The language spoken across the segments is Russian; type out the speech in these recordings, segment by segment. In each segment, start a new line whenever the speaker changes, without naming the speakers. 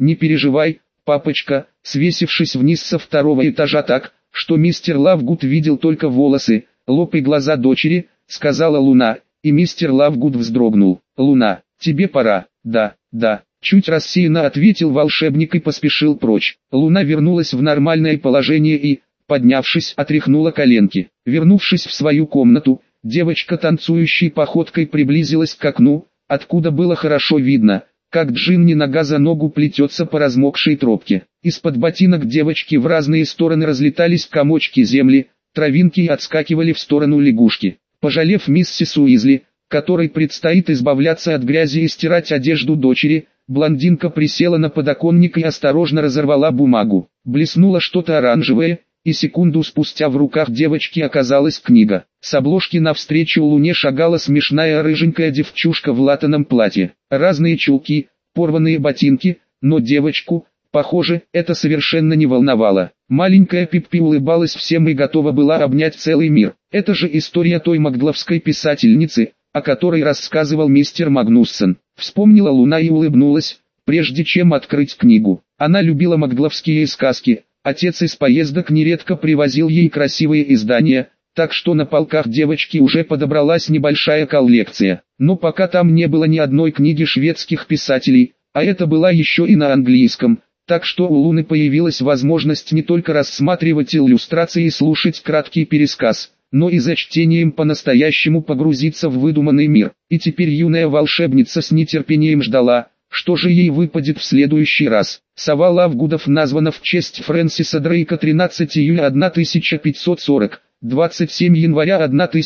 «Не переживай, папочка», свесившись вниз со второго этажа так, что мистер Лавгуд видел только волосы, лоб и глаза дочери, сказала Луна, и мистер Лавгуд вздрогнул. «Луна, тебе пора». «Да, да», чуть рассеянно ответил волшебник и поспешил прочь. Луна вернулась в нормальное положение и, поднявшись, отряхнула коленки. Вернувшись в свою комнату, девочка танцующей походкой приблизилась к окну, откуда было хорошо видно, как Джинни нога за ногу плетется по размокшей тропке. Из-под ботинок девочки в разные стороны разлетались комочки земли, травинки и отскакивали в сторону лягушки. Пожалев миссис Уизли, которой предстоит избавляться от грязи и стирать одежду дочери, блондинка присела на подоконник и осторожно разорвала бумагу. Блеснуло что-то оранжевое, и секунду спустя в руках девочки оказалась книга. С обложки навстречу Луне шагала смешная рыженькая девчушка в латаном платье. Разные чулки, порванные ботинки, но девочку, похоже, это совершенно не волновало. Маленькая Пиппи улыбалась всем и готова была обнять целый мир. Это же история той макдловской писательницы, о которой рассказывал мистер Магнуссон. Вспомнила Луна и улыбнулась, прежде чем открыть книгу. Она любила макдловские сказки. Отец из поездок нередко привозил ей красивые издания, так что на полках девочки уже подобралась небольшая коллекция. Но пока там не было ни одной книги шведских писателей, а это была еще и на английском, так что у Луны появилась возможность не только рассматривать иллюстрации и слушать краткий пересказ, но и за чтением по-настоящему погрузиться в выдуманный мир. И теперь юная волшебница с нетерпением ждала, что же ей выпадет в следующий раз. Сова Лавгудов названа в честь Фрэнсиса Дрейка 13 июля 1540, 27 января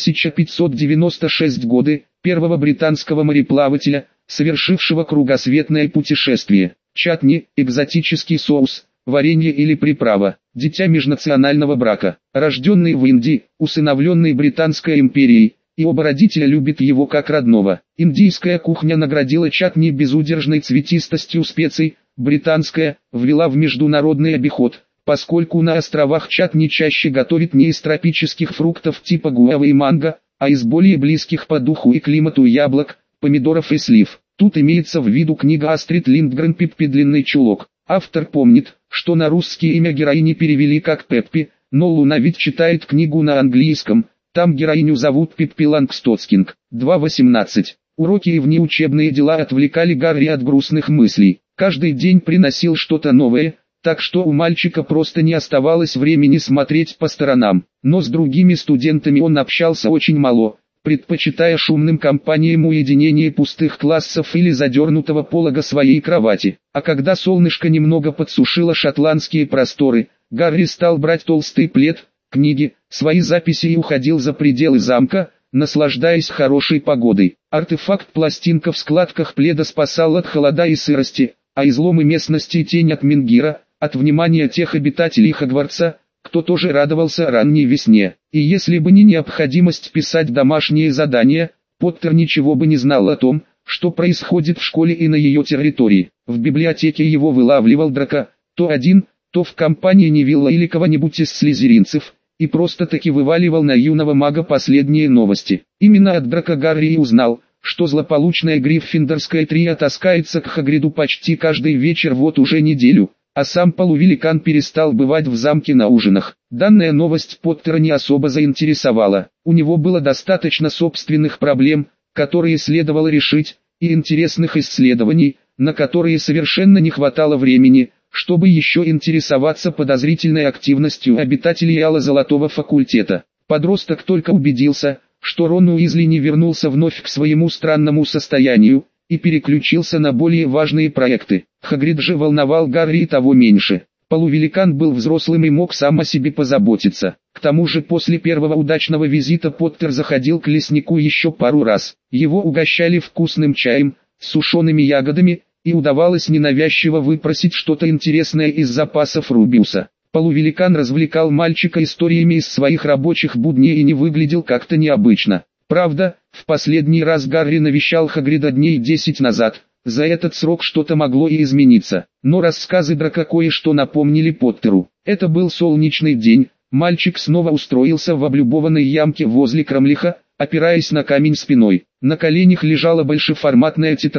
1596 годы, первого британского мореплавателя, совершившего кругосветное путешествие. Чатни – экзотический соус, варенье или приправа, дитя межнационального брака, рожденный в Индии, усыновленный Британской империей, и оба родителя любят его как родного. Индийская кухня наградила чатни безудержной цветистостью специй, британская – ввела в международный обиход, поскольку на островах чатни чаще готовят не из тропических фруктов типа гуавы и манго, а из более близких по духу и климату яблок, помидоров и слив. Тут имеется в виду книга Астрид Линдгрен «Пиппи длинный чулок». Автор помнит, что на русский имя героини перевели как Пеппи, но Луна ведь читает книгу на английском, там героиню зовут Пиппи Лангстотскинг. 2.18. Уроки и внеучебные дела отвлекали Гарри от грустных мыслей. Каждый день приносил что-то новое, так что у мальчика просто не оставалось времени смотреть по сторонам. Но с другими студентами он общался очень мало, предпочитая шумным компаниям уединение пустых классов или задернутого полога своей кровати. А когда солнышко немного подсушило шотландские просторы, Гарри стал брать толстый плед, книги, свои записи и уходил за пределы замка, наслаждаясь хорошей погодой. Артефакт-пластинка в складках пледа спасал от холода и сырости, а изломы местности и тень от Мингира, от внимания тех обитателей Хогвартса, кто тоже радовался ранней весне. И если бы не необходимость писать домашние задания, Поттер ничего бы не знал о том, что происходит в школе и на ее территории. В библиотеке его вылавливал Драко, то один, то в компании Невилла или кого-нибудь из слизеринцев, и просто-таки вываливал на юного мага последние новости. Именно от Драко Гарри и узнал, что злополучная гриффиндорская трио таскается к Хагриду почти каждый вечер вот уже неделю, а сам полувеликан перестал бывать в замке на ужинах. Данная новость Поттера не особо заинтересовала. У него было достаточно собственных проблем, которые следовало решить, и интересных исследований, на которые совершенно не хватало времени, чтобы еще интересоваться подозрительной активностью обитателей Ало-Золотого факультета. Подросток только убедился, что Рон Уизли не вернулся вновь к своему странному состоянию, и переключился на более важные проекты. Хагрид же волновал Гарри и того меньше. Полувеликан был взрослым и мог сам о себе позаботиться. К тому же после первого удачного визита Поттер заходил к леснику еще пару раз. Его угощали вкусным чаем, с сушеными ягодами, и удавалось ненавязчиво выпросить что-то интересное из запасов Рубиуса. Полувеликан развлекал мальчика историями из своих рабочих будней и не выглядел как-то необычно. Правда, в последний раз Гарри навещал Хагрида дней 10 назад, за этот срок что-то могло и измениться. Но рассказы Драко кое-что напомнили Поттеру. Это был солнечный день, мальчик снова устроился в облюбованной ямке возле Кромлиха, опираясь на камень спиной. На коленях лежала большеформатная тетрадь,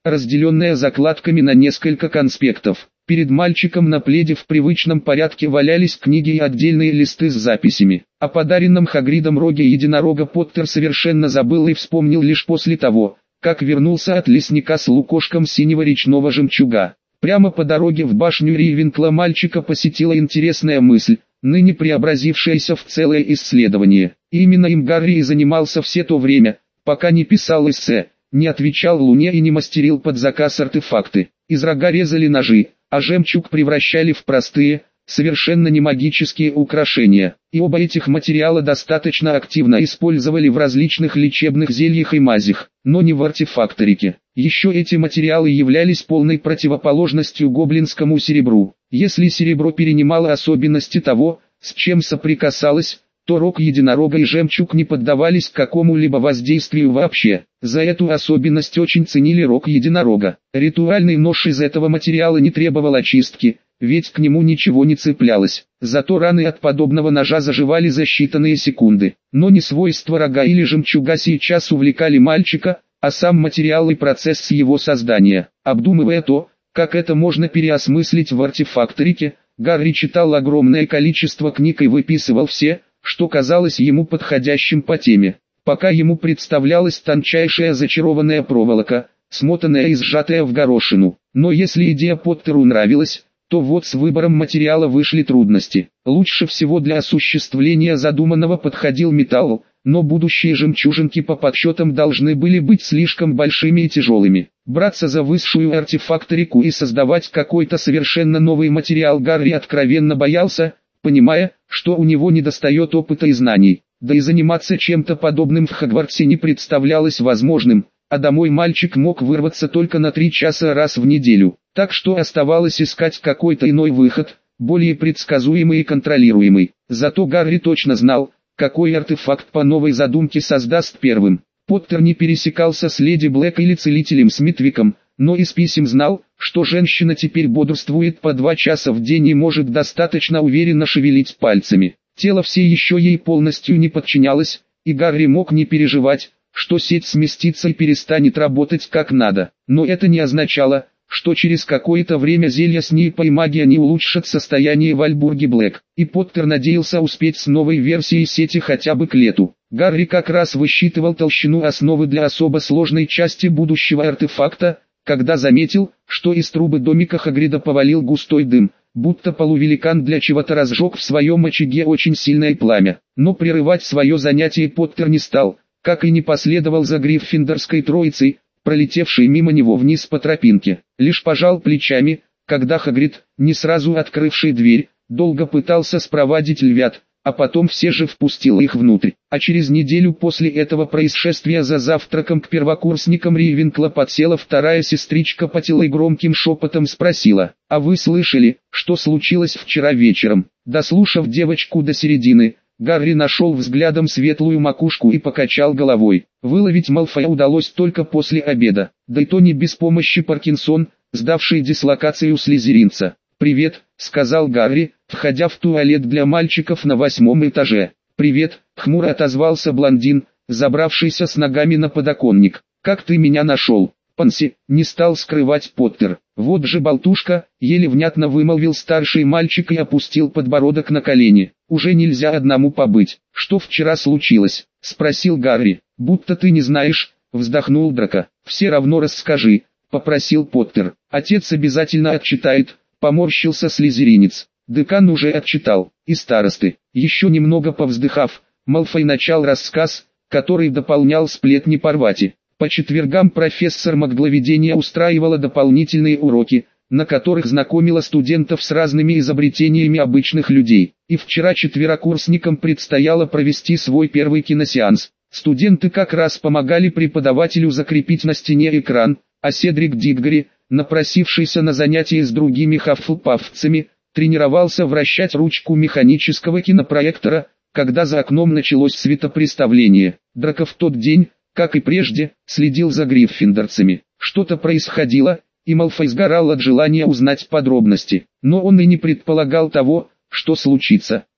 разделенная закладками на несколько конспектов. Перед мальчиком на пледе в привычном порядке валялись книги и отдельные листы с записями. О подаренном Хагридом роге единорога Поттер совершенно забыл и вспомнил лишь после того, как вернулся от лесника с лукошком синего речного жемчуга. Прямо по дороге в башню Рейвенкла мальчика посетила интересная мысль, ныне преобразившаяся в целое исследование. Именно им Гарри и занимался все то время, пока не писал эссе, не отвечал Луне и не мастерил под заказ артефакты. Из рога резали ножи, а жемчуг превращали в простые, совершенно не магические украшения. И оба этих материала достаточно активно использовали в различных лечебных зельях и мазях, но не в артефакторике. Еще эти материалы являлись полной противоположностью гоблинскому серебру. Если серебро перенимало особенности того, с чем соприкасалось, то рог единорога и жемчуг не поддавались какому-либо воздействию вообще. За эту особенность очень ценили рог единорога. Ритуальный нож из этого материала не требовал очистки, ведь к нему ничего не цеплялось. Зато раны от подобного ножа заживали за считанные секунды. Но не свойства рога или жемчуга сейчас увлекали мальчика, а сам материал и процесс его создания. Обдумывая то, как это можно переосмыслить в артефакторике, Гарри читал огромное количество книг и выписывал все, что казалось ему подходящим по теме, пока ему представлялась тончайшая зачарованная проволока, смотанная и сжатая в горошину. Но если идея Поттеру нравилась, то вот с выбором материала вышли трудности. Лучше всего для осуществления задуманного подходил металл, но будущие жемчужинки по подсчетам должны были быть слишком большими и тяжелыми. Браться за высшую артефакторику и создавать какой-то совершенно новый материал Гарри откровенно боялся, понимая, что у него недостает опыта и знаний, да и заниматься чем-то подобным в Хогвартсе не представлялось возможным, а домой мальчик мог вырваться только на 3 часа раз в неделю, так что оставалось искать какой-то иной выход, более предсказуемый и контролируемый. Зато Гарри точно знал, какой артефакт по новой задумке создаст первым. Поттер не пересекался с леди Блэк или целителем Смитвиком, но из писем знал, что женщина теперь бодрствует по 2 часа в день и может достаточно уверенно шевелить пальцами. Тело все еще ей полностью не подчинялось, и Гарри мог не переживать, что сеть сместится и перестанет работать как надо. Но это не означало, что через какое-то время зелья Снейпа и магия не улучшат состояние Вальбурги Блэк. И Поттер надеялся успеть с новой версией сети хотя бы к лету. Гарри как раз высчитывал толщину основы для особо сложной части будущего артефакта, когда заметил, что из трубы домика Хагрида повалил густой дым, будто полувеликан для чего-то разжег в своем очаге очень сильное пламя. Но прерывать свое занятие Поттер не стал, как и не последовал за Гриффиндорской троицей, пролетевшей мимо него вниз по тропинке. Лишь пожал плечами, когда Хагрид, не сразу открывший дверь, долго пытался спровадить львят, а потом все же впустил их внутрь. А через неделю после этого происшествия за завтраком к первокурсникам Рейвенкла подсела вторая сестричка Патила и громким шепотом спросила: «А вы слышали, что случилось вчера вечером?» Дослушав девочку до середины, Гарри нашел взглядом светлую макушку и покачал головой. Выловить Малфоя удалось только после обеда, да и то не без помощи Паркинсон, сдавший дислокацию слизеринца. «Привет», — сказал Гарри, входя в туалет для мальчиков на 8-м этаже. «Привет», — хмуро отозвался блондин, забравшийся с ногами на подоконник. «Как ты меня нашел?» «Панси», — не стал скрывать Поттер. «Вот же болтушка», — еле внятно вымолвил старший мальчик и опустил подбородок на колени. «Уже нельзя одному побыть». «Что вчера случилось?» — спросил Гарри. «Будто ты не знаешь», — вздохнул Драко. «Все равно расскажи», — попросил Поттер. «Отец обязательно отчитает», — поморщился слизеринец. «Декан уже отчитал, и старосты». Еще немного повздыхав, Малфой начал рассказ, который дополнял сплетни Парвати. По четвергам профессор магловедения устраивала дополнительные уроки, на которых знакомила студентов с разными изобретениями обычных людей. И вчера четверокурсникам предстояло провести свой первый киносеанс. Студенты как раз помогали преподавателю закрепить на стене экран, а Седрик Диггори, напросившийся на занятия с другими хаффлпаффцами, тренировался вращать ручку механического кинопроектора, когда за окном началось светопреставление. Драко в тот день, как и прежде, следил за гриффиндорцами. Что-то происходило, и Малфой сгорал от желания узнать подробности. Но он и не предполагал того, что случится.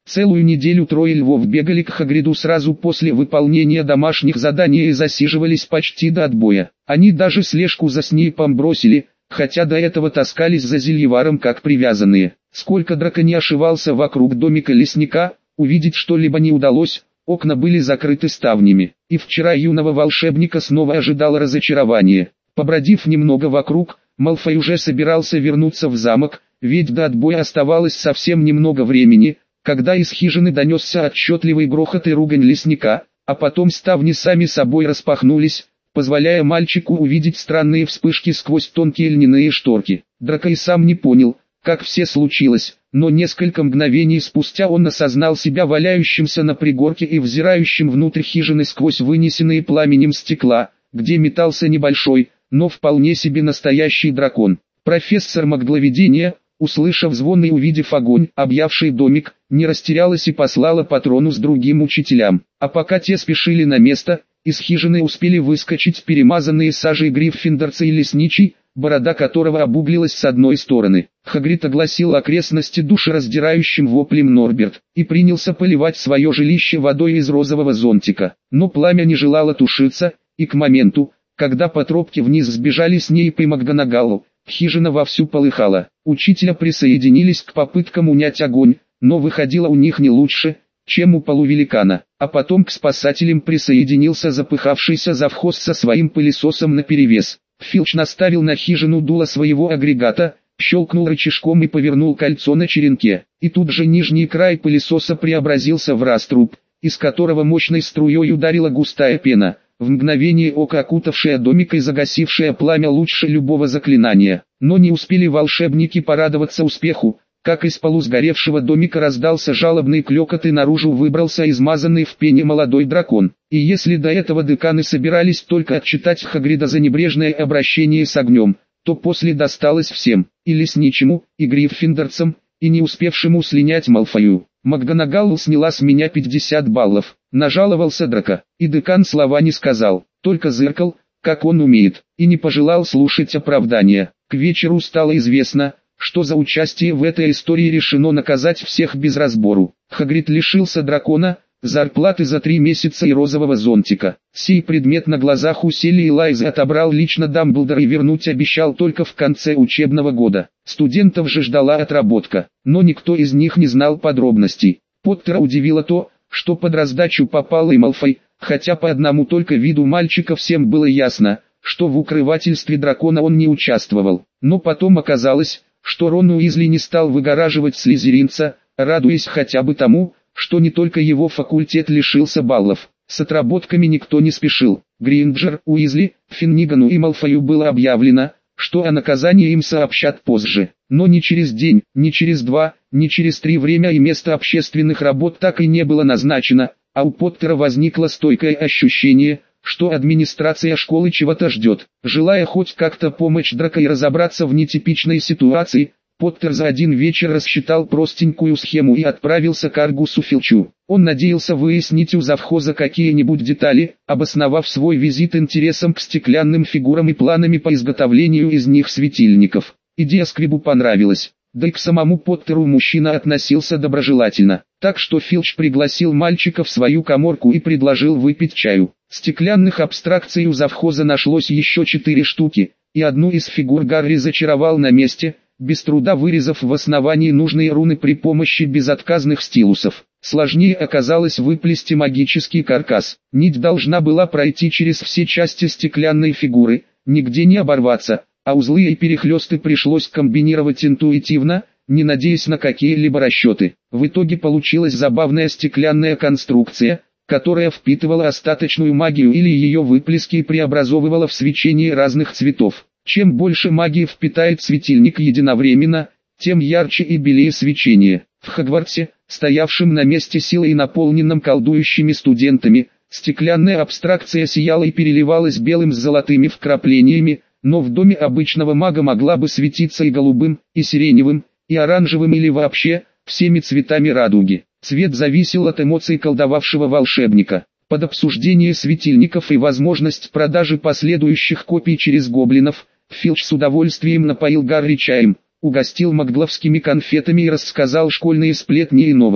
Целую неделю трое львов бегали к Хагриду сразу после выполнения домашних заданий и засиживались почти до отбоя. Они даже слежку за Снейпом бросили, хотя до этого таскались за Зельеваром как привязанные. Сколько Драко не ошивался вокруг домика лесника, увидеть что-либо не удалось, окна были закрыты ставнями. И вчера юного волшебника снова ожидало разочарование. Побродив немного вокруг, Малфой уже собирался вернуться в замок, ведь до отбоя оставалось совсем немного времени, когда из хижины донесся отчетливый грохот и ругань лесника, а потом ставни сами собой распахнулись, позволяя мальчику увидеть странные вспышки сквозь тонкие льняные шторки. Драко и сам не понял, как все случилось, но несколько мгновений спустя он осознал себя валяющимся на пригорке и взирающим внутрь хижины сквозь вынесенные пламенем стекла, где метался небольшой, но вполне себе настоящий дракон. Профессор магловедения, услышав звон и увидев огонь, объявший домик, не растерялась и послала патрону с другим учителям. А пока те спешили на место, из хижины успели выскочить перемазанные сажей гриффиндорцы и лесничий, борода которого обуглилась с одной стороны. Хагрид огласил окрестности душераздирающим воплем Норберт, и принялся поливать свое жилище водой из розового зонтика. Но пламя не желало тушиться, и к моменту, когда по тропке вниз сбежали Снейп и МакГонагалл, хижина вовсю полыхала. Учителя присоединились к попыткам унять огонь, но выходило у них не лучше, чем у полувеликана. А потом к спасателям присоединился запыхавшийся завхоз со своим пылесосом наперевес. Филч наставил на хижину дуло своего агрегата, щелкнул рычажком и повернул кольцо на черенке. И тут же нижний край пылесоса преобразился в раструб, из которого мощной струей ударила густая пена, в мгновение ока окутавшая домик и загасившая пламя лучше любого заклинания. Но не успели волшебники порадоваться успеху, как из полусгоревшего домика раздался жалобный клёкот и наружу выбрался измазанный в пене молодой дракон. И если до этого деканы собирались только отчитать Хагрида за небрежное обращение с огнем, то после досталось всем, и лесничему, и гриффиндорцам, и не успевшему слинять Малфою. МакГонагалл сняла с меня 50 баллов, нажаловался Драко, и декан слова не сказал, только зыркал, как он умеет, и не пожелал слушать оправдания. К вечеру стало известно, что за участие в этой истории решено наказать всех без разбору. Хагрид лишился дракона, зарплаты за 3 месяца и розового зонтика. Сей предмет на глазах у Селли и Лайзы отобрал лично Дамблдор и вернуть обещал только в конце учебного года. Студентов же ждала отработка, но никто из них не знал подробностей. Поттера удивило то, что под раздачу попал и Малфой, хотя по одному только виду мальчика всем было ясно, что в укрывательстве дракона он не участвовал. Но потом оказалось, что Рон Уизли не стал выгораживать слизеринца, радуясь хотя бы тому, что не только его факультет лишился баллов. С отработками никто не спешил. Гринджер, Уизли, Финнигану и Малфою было объявлено, что о наказании им сообщат позже. Но ни через день, ни через 2, ни через 3 время и место общественных работ так и не было назначено, а у Поттера возникло стойкое ощущение, что администрация школы чего-то ждет. Желая хоть как-то помочь Драко и разобраться в нетипичной ситуации, Поттер за один вечер рассчитал простенькую схему и отправился к Аргусу Филчу. Он надеялся выяснить у завхоза какие-нибудь детали, обосновав свой визит интересом к стеклянным фигурам и планами по изготовлению из них светильников. Идея Сквибу понравилась, да и к самому Поттеру мужчина относился доброжелательно. Так что Филч пригласил мальчика в свою каморку и предложил выпить чаю. Стеклянных абстракций у завхоза нашлось еще 4 штуки, и одну из фигур Гарри зачаровал на месте, без труда вырезав в основании нужные руны при помощи безотказных стилусов. Сложнее оказалось выплести магический каркас. Нить должна была пройти через все части стеклянной фигуры, нигде не оборваться, а узлы и перехлесты пришлось комбинировать интуитивно, не надеясь на какие-либо расчеты. В итоге получилась забавная стеклянная конструкция, которая впитывала остаточную магию или ее выплески и преобразовывала в свечение разных цветов. Чем больше магии впитает светильник единовременно, тем ярче и белее свечение. В Хогвартсе, стоявшем на месте силы и наполненном колдующими студентами, стеклянная абстракция сияла и переливалась белым с золотыми вкраплениями, но в доме обычного мага могла бы светиться и голубым, и сиреневым, и оранжевым или вообще, всеми цветами радуги. Цвет зависел от эмоций колдовавшего волшебника. Под обсуждение светильников и возможность продажи последующих копий через гоблинов, Филч с удовольствием напоил Гарри чаем, угостил магловскими конфетами и рассказал школьные сплетни и новости.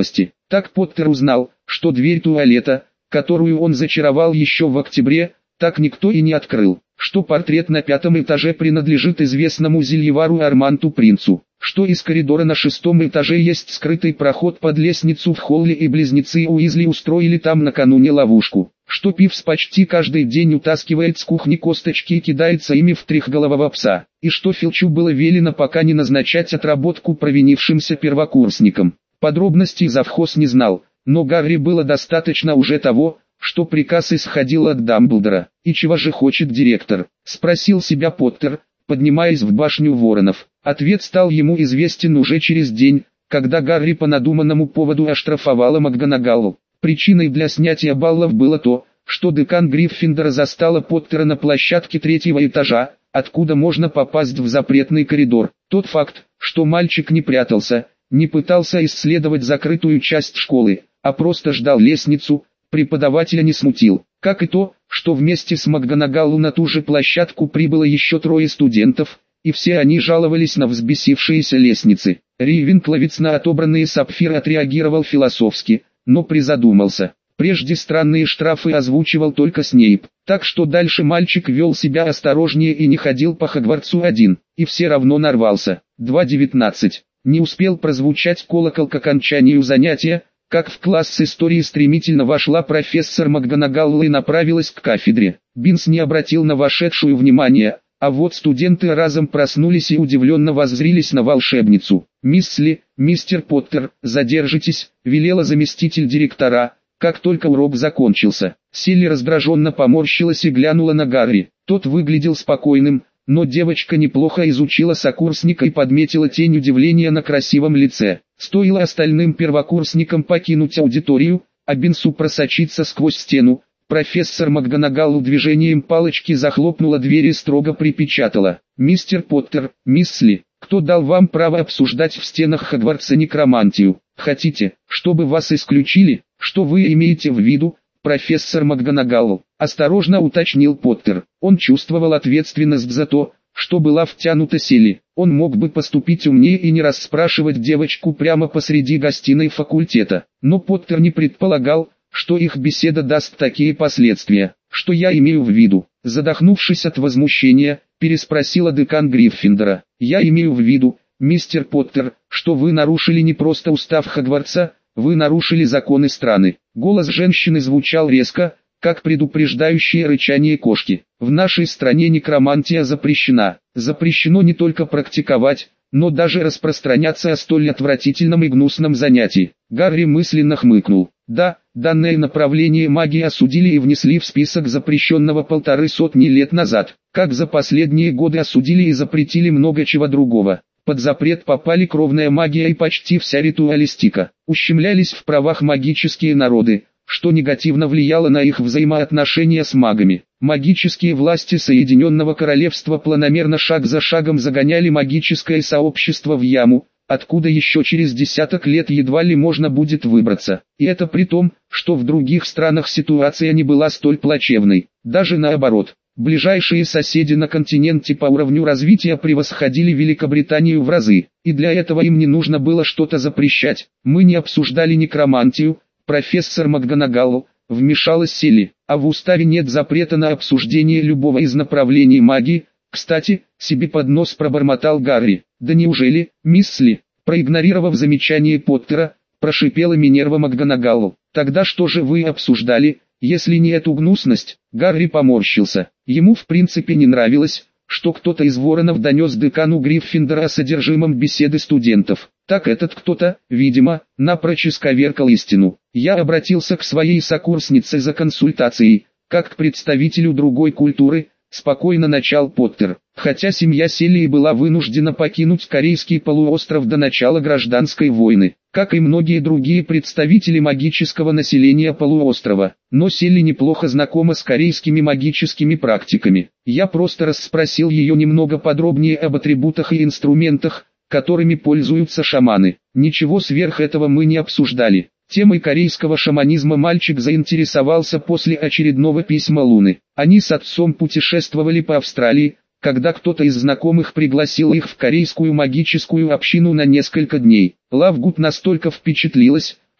Так Поттер узнал, что дверь туалета, которую он зачаровал еще в октябре, так никто и не открыл, что портрет на 5-м этаже принадлежит известному зельевару Арманту Принцу, что из коридора на 6-м этаже есть скрытый проход под лестницу в холле и близнецы Уизли устроили там накануне ловушку, что Пивз почти каждый день утаскивает с кухни косточки и кидается ими в трехголового пса, и что Филчу было велено пока не назначать отработку провинившимся первокурсникам. Подробностей завхоз не знал, но Гарри было достаточно уже того, что приказ исходил от Дамблдора. «И чего же хочет директор?» – спросил себя Поттер, поднимаясь в башню Воронов. Ответ стал ему известен уже через день, когда Гарри по надуманному поводу оштрафовала МакГонагалл. Причиной для снятия баллов было то, что декан Гриффиндора застала Поттера на площадке 3-го этажа, откуда можно попасть в запретный коридор. Тот факт, что мальчик не прятался, не пытался исследовать закрытую часть школы, а просто ждал лестницу, преподавателя не смутил. Как и то, что вместе с МакГонагалл на ту же площадку прибыло еще 3 студентов, и все они жаловались на взбесившиеся лестницы. Рейвенкловец на отобранные сапфиры отреагировал философски, но призадумался. Прежде странные штрафы озвучивал только Снейп, так что дальше мальчик вел себя осторожнее и не ходил по Хогвартсу один, и все равно нарвался. 2:19. Не успел прозвучать колокол к окончанию занятия, как в класс истории стремительно вошла профессор МакГонагалл и направилась к кафедре. Бинс не обратил на вошедшую внимания, а вот студенты разом проснулись и удивленно воззрились на волшебницу. «Мисс Ли, мистер Поттер, задержитесь», — велела заместитель директора, как только урок закончился. Селли раздраженно поморщилась и глянула на Гарри. Тот выглядел спокойным, но девочка неплохо изучила сокурсника и подметила тень удивления на красивом лице. Стоило остальным первокурсникам покинуть аудиторию, а Бинсу просочиться сквозь стену, профессор МакГонагалл движением палочки захлопнула дверь и строго припечатала: «Мистер Поттер, мисс Ли, кто дал вам право обсуждать в стенах Хогвартса некромантию? Хотите, чтобы вас исключили? Что вы имеете в виду, профессор МакГонагалл?» — осторожно уточнил Поттер. Он чувствовал ответственность за то, что была втянута Селли. Он мог бы поступить умнее и не расспрашивать девочку прямо посреди гостиной факультета. Но Поттер не предполагал, что их беседа даст такие последствия. «Что я имею в виду?» — задохнувшись от возмущения, переспросила декан Гриффиндора. «Я имею в виду, мистер Поттер, что вы нарушили не просто устав Хогвартса, вы нарушили законы страны». Голос женщины звучал резко, как предупреждающее рычание кошки. «В нашей стране некромантия запрещена. Запрещено не только практиковать, но даже распространяться о столь отвратительном и гнусном занятии». Гарри мысленно хмыкнул. Да, данное направление магии осудили и внесли в список запрещенного 150 лет назад, как за последние годы осудили и запретили много чего другого. Под запрет попали кровная магия и почти вся ритуалистика. Ущемлялись в правах магические народы, что негативно влияло на их взаимоотношения с магами. Магические власти Соединенного Королевства планомерно шаг за шагом загоняли магическое сообщество в яму, откуда еще через десяток лет едва ли можно будет выбраться. И это при том, что в других странах ситуация не была столь плачевной. Даже наоборот, ближайшие соседи на континенте по уровню развития превосходили Великобританию в разы, и для этого им не нужно было что-то запрещать. Мы не обсуждали некромантию, профессор МакГонагалл, вмешалась Селли, а в уставе нет запрета на обсуждение любого из направлений магии. Кстати, себе под нос пробормотал Гарри. «Да неужели, мисс Ли?» Проигнорировав замечание Поттера, прошипела Минерва МакГонагалл. «Тогда что же вы обсуждали, если не эту гнусность?» Гарри поморщился. Ему в принципе не нравилось, что кто-то из Воронов донес декану Гриффиндора о содержимом беседы студентов. Так этот кто-то, видимо, напрочь исковеркал истину. Я обратился к своей сокурснице за консультацией, как к представителю другой культуры, спокойно начал Поттер. Хотя семья Селли была вынуждена покинуть Корейский полуостров до начала гражданской войны, как и многие другие представители магического населения полуострова. Но Селли неплохо знакома с корейскими магическими практиками. Я просто расспросил ее немного подробнее об атрибутах и инструментах, которыми пользуются шаманы. Ничего сверх этого мы не обсуждали. Темой корейского шаманизма мальчик заинтересовался после очередного письма Луны. Они с отцом путешествовали по Австралии, когда кто-то из знакомых пригласил их в корейскую магическую общину на несколько дний. Лавгуд настолько впечатлилась,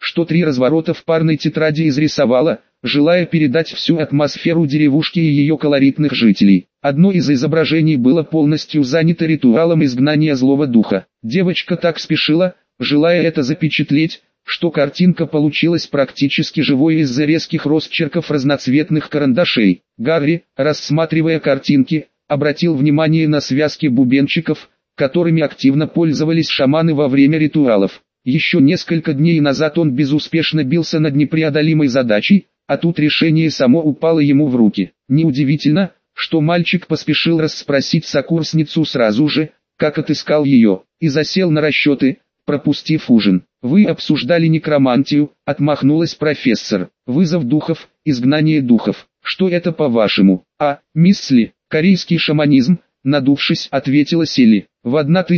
что 3 разворота в парной тетради изрисовала, желая передать всю атмосферу деревушки и ее колоритных жителей. Одно из изображений было полностью занято ритуалом изгнания злого духа. Девочка так спешила, желая это запечатлеть, что картинка получилась практически живой из-за резких росчерков разноцветных карандашей. Гарри, рассматривая картинки, обратил внимание на связки бубенчиков, которыми активно пользовались шаманы во время ритуалов. Еще несколько дней назад он безуспешно бился над непреодолимой задачей, а тут решение само упало ему в руки. Неудивительно, что мальчик поспешил расспросить сокурсницу сразу же, как отыскал ее, и засел на расчеты, пропустив ужин. «Вы обсуждали некромантию», — отмахнулась профессор. «Вызов духов, изгнание духов. Что это по-вашему?» «Мисс Ли, корейский шаманизм», — надувшись, ответила Селли. «В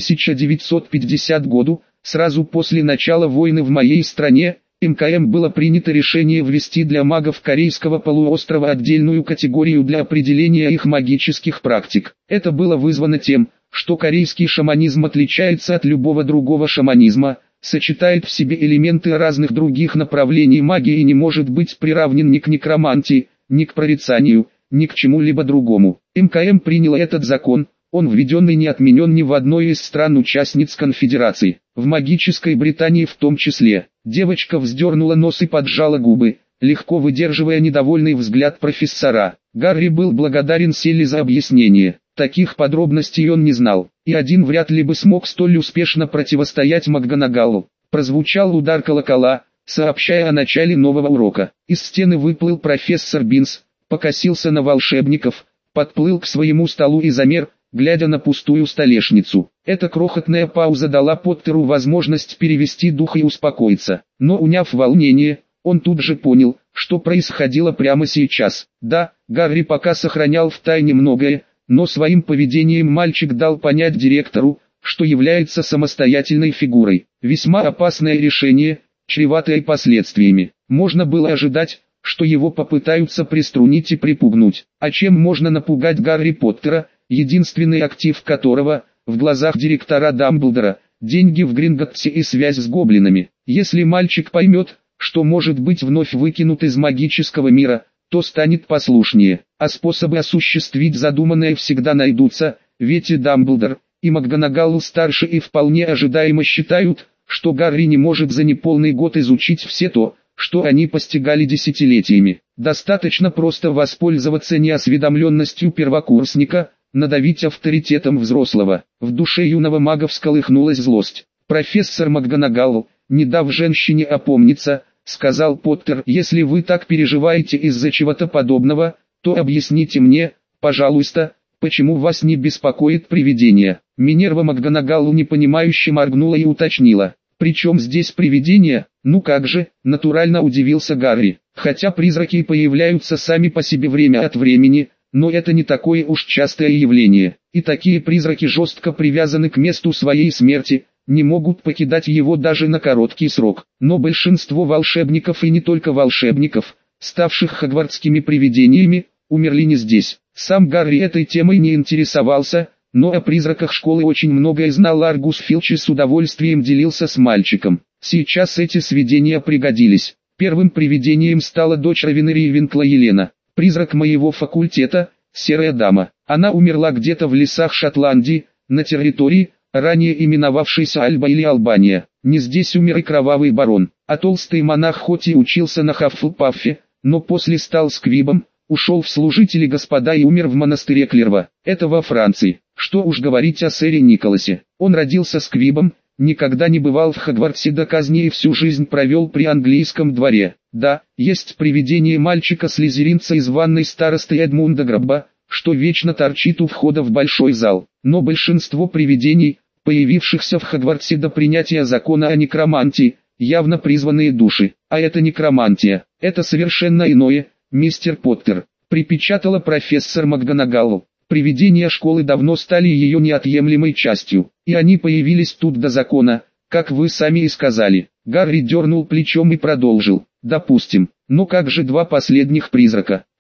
1950 году, сразу после начала войны в моей стране, МКМ было принято решение ввести для магов Корейского полуострова отдельную категорию для определения их магических практик. Это было вызвано тем, что корейский шаманизм отличается от любого другого шаманизма, сочетает в себе элементы разных других направлений магии и не может быть приравнен ни к некромантии, ни к прорицанию, ни к чему-либо другому. МКМ принял этот закон, он введенный не отменен ни в одной из стран-участниц конфедерации, в магической Британии в том числе. Девочка вздернула нос и поджала губы, легко выдерживая недовольный взгляд профессора. Гарри был благодарен Селли за объяснение. Таких подробностей он не знал, и один вряд ли бы смог столь успешно противостоять МакГонагаллу. Прозвучал удар колокола, сообщая о начале нового урока. Из стены выплыл профессор Бинс, покосился на волшебников, подплыл к своему столу и замер, глядя на пустую столешницу. Эта крохотная пауза дала Поттеру возможность перевести дух и успокоиться. Но уняв волнение, он тут же понял, что происходило прямо сейчас. Да, Гарри пока сохранял в тайне многое, но своим поведением мальчик дал понять директору, что является самостоятельной фигурой. Весьма опасное решение, чреватое последствиями. Можно было ожидать, что его попытаются приструнить и припугнуть. А чем можно напугать Гарри Поттера, единственный актив которого, в глазах директора Дамблдора, деньги в Гринготтсе и связь с гоблинами? Если мальчик поймет, что может быть вновь выкинут из магического мира, то станет послушнее, а способы осуществить задуманное всегда найдутся, ведь и Дамблдор, и МакГонагалл-старший и вполне ожидаемо считают, что Гарри не может за неполный год изучить все то, что они постигали десятилетиями. Достаточно просто воспользоваться неосведомленностью первокурсника, надавить авторитетом взрослого. В душе юного мага всколыхнулась злость. «Профессор МакГонагалл, не дав женщине опомниться, — сказал Поттер, — если вы так переживаете из-за чего-то подобного, то объясните мне, пожалуйста, почему вас не беспокоит привидение». Минерва МакГонагалл непонимающе моргнула и уточнила: «Причем здесь привидения?» «Ну как же», — натурально удивился Гарри. «Хотя призраки появляются сами по себе время от времени, но это не такое уж частое явление, и такие призраки жестко привязаны к месту своей смерти, не могут покидать его даже на короткий срок. Но большинство волшебников и не только волшебников, ставших хогвартскими привидениями, умерли не здесь». Сам Гарри этой темой не интересовался, но о призраках школы очень многое знал. Аргус Филч и с удовольствием делился с мальчиком. Сейчас эти сведения пригодились. Первым привидением стала дочь Равена Рейвенкла Елена, призрак моего факультета, серая дама. Она умерла где-то в лесах Шотландии, на территории, ранее именовавшейся Альба или Албания. Не здесь умер и кровавый барон, а толстый монах хоть и учился на Хаффлпаффе, но после стал сквибом, ушел в служители господа и умер в монастыре Клерва. Это во Франции. Что уж говорить о сэре Николасе. Он родился сквибом, никогда не бывал в Хогвартсе до казни и всю жизнь провел при английском дворе. Да, есть привидение мальчика-слизеринца из ванной старосты Эдмунда Грабба, что вечно торчит у входа в большой зал. Но большинство привидений, появившихся в Хогвартсе до принятия закона о некромантии, явно призванные души. А это некромантия, это совершенно иное, мистер Поттер, припечатала профессор МакГонагалл. Привидения школы давно стали ее неотъемлемой частью, и они появились тут до закона, как вы сами и сказали. Гарри дернул плечом и продолжил: «Допустим, но как же два последних призрака?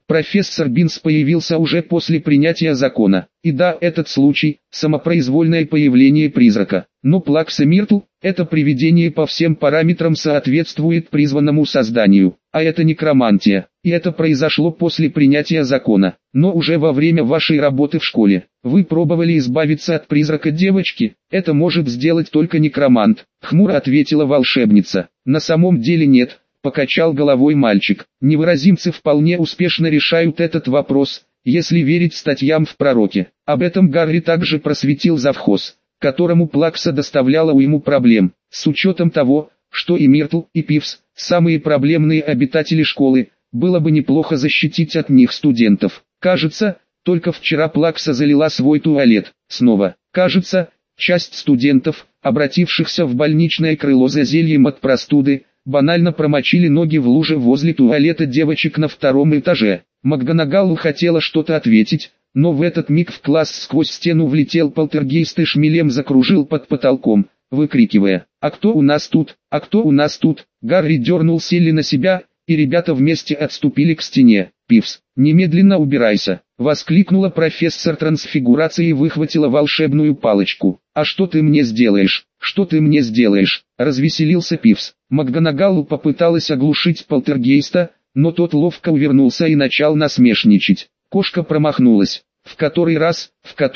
Профессор Бинс появился уже после принятия закона. И да, этот случай – самопроизвольное появление призрака. Но Плакса Миртл – это привидение по всем параметрам соответствует призванному созданию. А это некромантия. И это произошло после принятия закона. Но уже во время вашей работы в школе. Вы пробовали избавиться от призрака девочки? Это может сделать только некромант. Хмуро ответила волшебница. На самом деле нет. Покачал головой мальчик. Невыразимцы вполне успешно решают этот вопрос, если верить статьям в Пророке. Об этом Гарри также просветил завхоз, которому Плакса доставляла уйму проблем. С учетом того, что и Миртл, и Пивз, самые проблемные обитатели школы, было бы неплохо защитить от них студентов. Кажется, только вчера Плакса залила свой туалет. Снова. Кажется, часть студентов, обратившихся в больничное крыло за зельем от простуды, банально промочили ноги в луже возле туалета девочек на втором этаже. МакГонагалл хотела что-то ответить, но в этот миг в класс сквозь стену влетел полтергейст и шмелем закружил под потолком, выкрикивая: «А кто у нас тут? А кто у нас тут?» Гарри дернул Селли на себя, и ребята вместе отступили к стене. «Пивз, немедленно убирайся!» — воскликнула профессор трансфигурации и выхватила волшебную палочку. «А что ты мне сделаешь? Что ты мне сделаешь?» — развеселился Пивз. МакГонагалл попыталась оглушить полтергейста, но тот ловко увернулся и начал насмешничать. Кошка промахнулась. В который раз.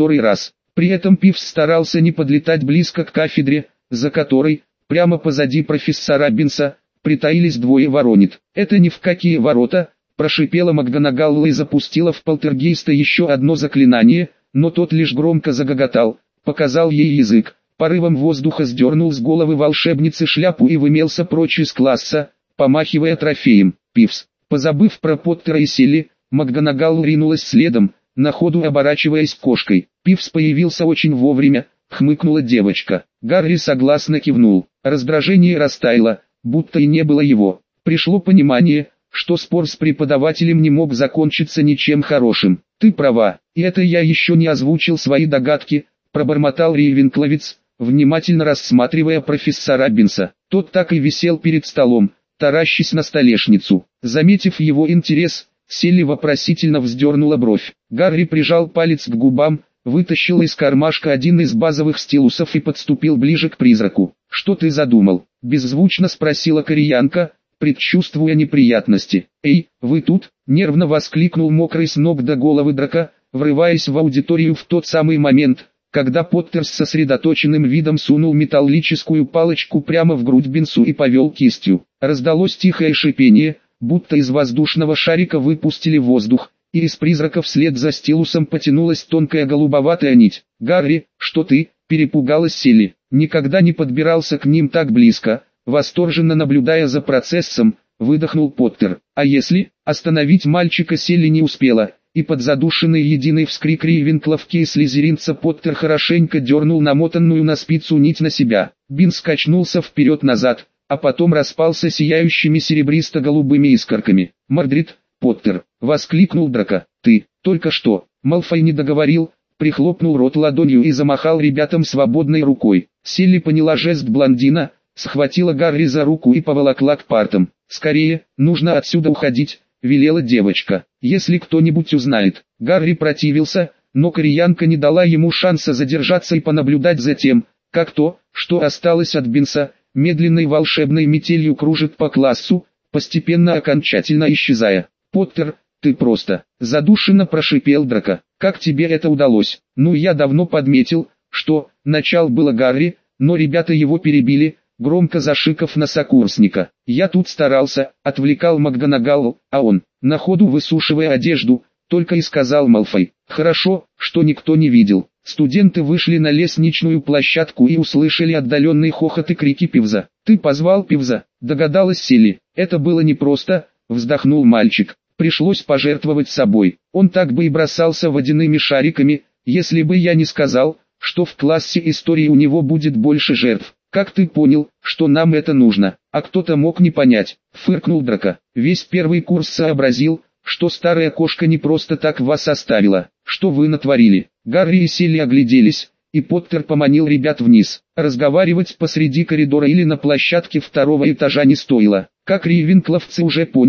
При этом Пивз старался не подлетать близко к кафедре, за которой, прямо позади профессора Бинса, притаились двое воронит. «Это ни в какие ворота!» — прошипела МакГонагалл и запустила в полтергейста еще одно заклинание, но тот лишь громко загоготал, показал ей язык, порывом воздуха сдернул с головы волшебницы шляпу и вымелся прочь из класса, помахивая трофеем. Пивз, позабыв про Поттера и Селли, МакГонагалл ринулась следом, на ходу оборачиваясь кошкой. Пивз появился очень вовремя, хмыкнула девочка. Гарри согласно кивнул. Раздражение растаяло, будто и не было его. Пришло понимание, что спор с преподавателем не мог закончиться ничем хорошим. «Ты права, и это я еще не озвучил свои догадки», — пробормотал Рейвенкловец, внимательно рассматривая профессора Бинса. Тот так и висел перед столом, таращась на столешницу. Заметив его интерес, Селли вопросительно вздернула бровь. Гарри прижал палец к губам, вытащил из кармашка один из базовых стилусов и подступил ближе к призраку. «Что ты задумал?» — беззвучно спросила кореянка, предчувствуя неприятности. «Эй, вы тут?» — нервно воскликнул мокрый с ног до головы драка, врываясь в аудиторию в тот самый момент, когда Поттер с сосредоточенным видом сунул металлическую палочку прямо в грудь Бинсу и повел кистью. Раздалось тихое шипение, будто из воздушного шарика выпустили воздух, и из призрака вслед за стилусом потянулась тонкая голубоватая нить. «Гарри, что ты?» — перепугалась Селли. Никогда не подбирался к ним так близко, восторженно наблюдая за процессом, выдохнул Поттер. А если? Остановить мальчика Селли не успела, и под задушенный единый вскрик Рейвенкловки и слизеринца Поттер хорошенько дернул намотанную на спицу нить на себя. Бинс качнулся вперед-назад, а потом распался сияющими серебристо-голубыми искорками. «Мордрид, Поттер!» — воскликнул Драко. «Ты, только что!» Малфой не договорил, прихлопнул рот ладонью и замахал ребятам свободной рукой. Селли поняла жест блондина, схватила Гарри за руку и поволокла к партам. «Скорее, нужно отсюда уходить», — велела девочка. «Если кто-нибудь узнает». Гарри противился, но кореянка не дала ему шанса задержаться и понаблюдать за тем, как то, что осталось от Бинса, медленной волшебной метелью кружит по классу, постепенно окончательно исчезая. «Поттер, ты просто...» — задушенно прошипел Драко. «Как тебе это удалось?» «Ну, я давно подметил, что...» — начал было Гарри, но ребята его перебили, громко зашикав на сокурсника. «Я тут старался», — отвлекал МакГонагалл, а он, на ходу высушивая одежду, только и сказал Малфой. «Хорошо, что никто не видел». Студенты вышли на лестничную площадку и услышали отдаленный хохот и крики Пивза. «Ты позвал Пивза?» — догадалась Селли. «Это было непросто», — вздохнул мальчик. «Пришлось пожертвовать собой. Он так бы и бросался водяными шариками, если бы я не сказал, что в классе истории у него будет больше жертв. Как ты понял, что нам это нужно?» «А кто-то мог не понять», — фыркнул Драко. «Весь первый курс сообразил, что старая кошка не просто так вас оставила. Что вы натворили?» Гарри и Селли огляделись, и Поттер поманил ребят вниз. Разговаривать посреди коридора или на площадке второго этажа не стоило. Как рейвенкловцы уже поняли,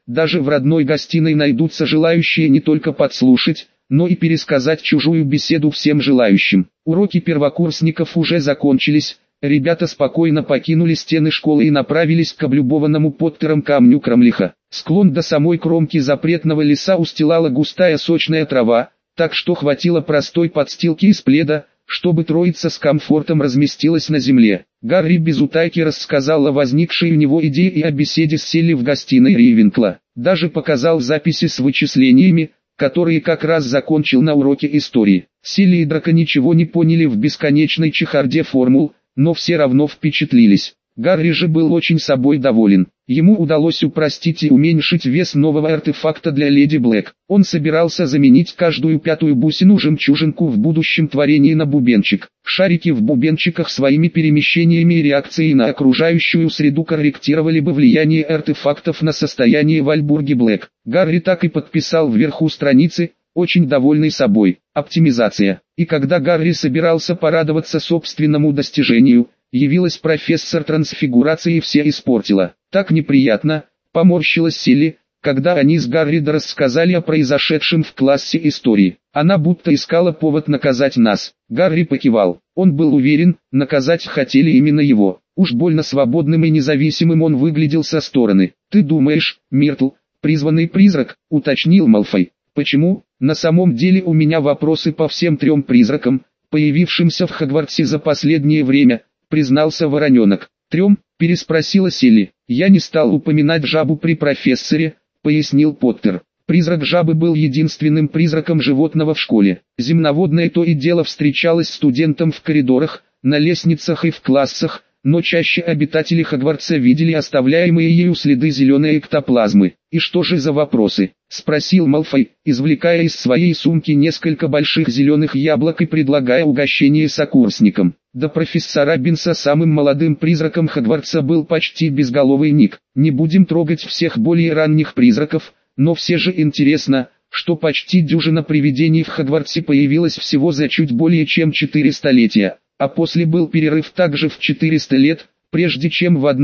даже в родной гостиной найдутся желающие не только подслушать, но и пересказать чужую беседу всем желающим. Уроки первокурсников уже закончились, ребята спокойно покинули стены школы и направились к облюбованному Поттером камню Кромлиха. Склон до самой кромки запретного леса устилала густая сочная трава, так что хватило простой подстилки из пледа, чтобы троица с комфортом разместилась на земле. Гарри без утайки рассказал о возникшей у него идее и о беседе с Селли в гостиной Рейвенкла. Даже показал записи с вычислениями, которые как раз закончил на уроке истории. Селли и Драко ничего не поняли в бесконечной чехарде формул, но все равно впечатлились. Гарри же был очень собой доволен. Ему удалось упростить и уменьшить вес нового артефакта для Леди Блэк. Он собирался заменить каждую пятую бусину-жемчужинку в будущем творении на бубенчик. Шарики в бубенчиках своими перемещениями и реакцией на окружающую среду корректировали бы влияние артефактов на состояние Вальбурги Блэк. Гарри так и подписал вверху страницы, очень довольный собой. Оптимизация. И когда Гарри собирался порадоваться собственному достижению, явилась профессор трансфигурации и все испортила. Так неприятно, поморщилась Селли, когда они с Гарри рассказали о произошедшем в классе истории. Она будто искала повод наказать нас. Гарри покивал. Он был уверен, наказать хотели именно его. Уж больно свободным и независимым он выглядел со стороны. «Ты думаешь, Миртл, призванный призрак?» — уточнил Малфой. «Почему? На самом деле у меня вопросы по всем трем призракам, появившимся в Хогвартсе за последнее время», — признался Вороненок. «Трем?» — переспросила Селли. «Я не стал упоминать жабу при профессоре», — пояснил Поттер. Призрак жабы был единственным призраком животного в школе. Земноводное то и дело встречалось студентам в коридорах, на лестницах и в классах, но чаще обитатели Хогвартса видели оставляемые ею следы зеленой эктоплазмы. «И что же за вопросы?» — спросил Малфой, извлекая из своей сумки несколько больших зеленых яблок и предлагая угощение сокурсникам. До профессора Бинса самым молодым призраком Хогвартса был почти безголовый Ник. Не будем трогать всех более ранних призраков, но все же интересно, что почти дюжина привидений в Хогвартсе появилась всего за чуть более чем 4 столетия, а после был перерыв также в 400 лет, прежде чем в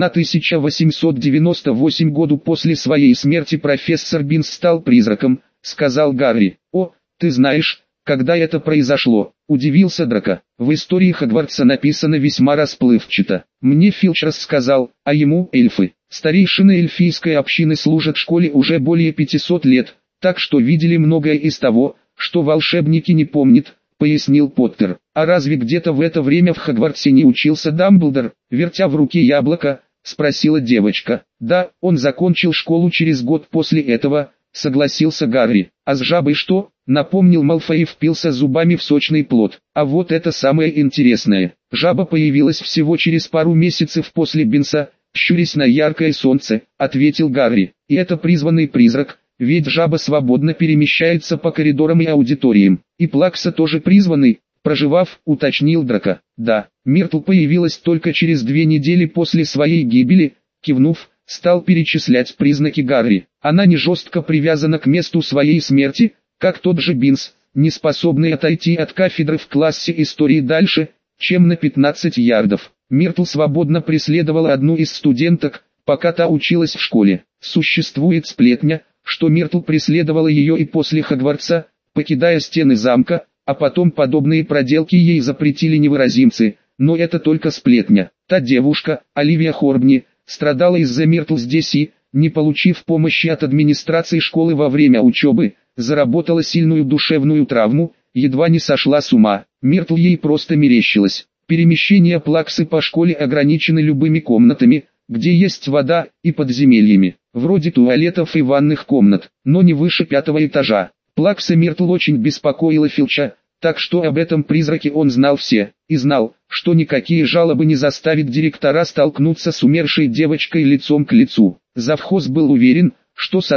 1898 году после своей смерти профессор Бинс стал призраком, сказал Гарри. «О, ты знаешь, когда это произошло?» — удивился Драко. «В истории Хогвартса написано весьма расплывчато. Мне Филч рассказал, а ему эльфы. Старейшины эльфийской общины служат школе уже более 500 лет, так что видели многое из того, что волшебники не помнят», — пояснил Поттер. «А разве где-то в это время в Хогвартсе не учился Дамблдор?» — вертя в руке яблоко, спросила девочка. «Да, он закончил школу через год после этого», — согласился Гарри. «А с жабой что?» — напомнил Малфой и впился зубами в сочный плод. «А вот это самое интересное. Жаба появилась всего через пару месяцев после Бинса, щурясь на яркое солнце», — ответил Гарри. «И это призванный призрак, ведь жаба свободно перемещается по коридорам и аудиториям. И Плакса тоже призванный», — проживав, уточнил Драко. «Да, Миртл появилась только через 2 недели после своей гибели», — кивнув, стал перечислять признаки Гарри. «Она не жестко привязана к месту своей смерти, как тот же Бинс, не способный отойти от кафедры в классе истории дальше, чем на 15 ярдов. Миртл свободно преследовала одну из студенток, пока та училась в школе. Существует сплетня, что Миртл преследовала ее и после Хогвартса, покидая стены замка, а потом подобные проделки ей запретили невыразимцы, но это только сплетня. Та девушка, Оливия Хорбни, страдала из-за Миртл здесь и, не получив помощи от администрации школы во время учебы, заработала сильную душевную травму, едва не сошла с ума. Миртл ей просто мерещилась. Перемещения Плаксы по школе ограничены любыми комнатами, где есть вода, и подземельями, вроде туалетов и ванных комнат, но не выше 5-го этажа. Плакса Миртл очень беспокоила Филча, так что об этом призраке он знал все, и знал, что никакие жалобы не заставят директора столкнуться с умершей девочкой лицом к лицу. Завхоз был уверен, что с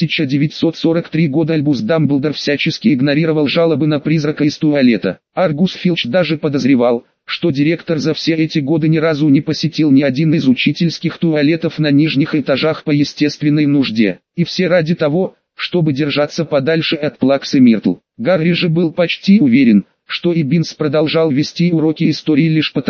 1943 года Альбус Дамблдор всячески игнорировал жалобы на призрака из туалета. Аргус Филч даже подозревал, что директор за все эти годы ни разу не посетил ни один из учительских туалетов на нижних этажах по естественной нужде. И все ради того, чтобы держаться подальше от Плаксы Миртл. Гарри же был почти уверен, что и Бинс продолжал вести уроки истории лишь потому,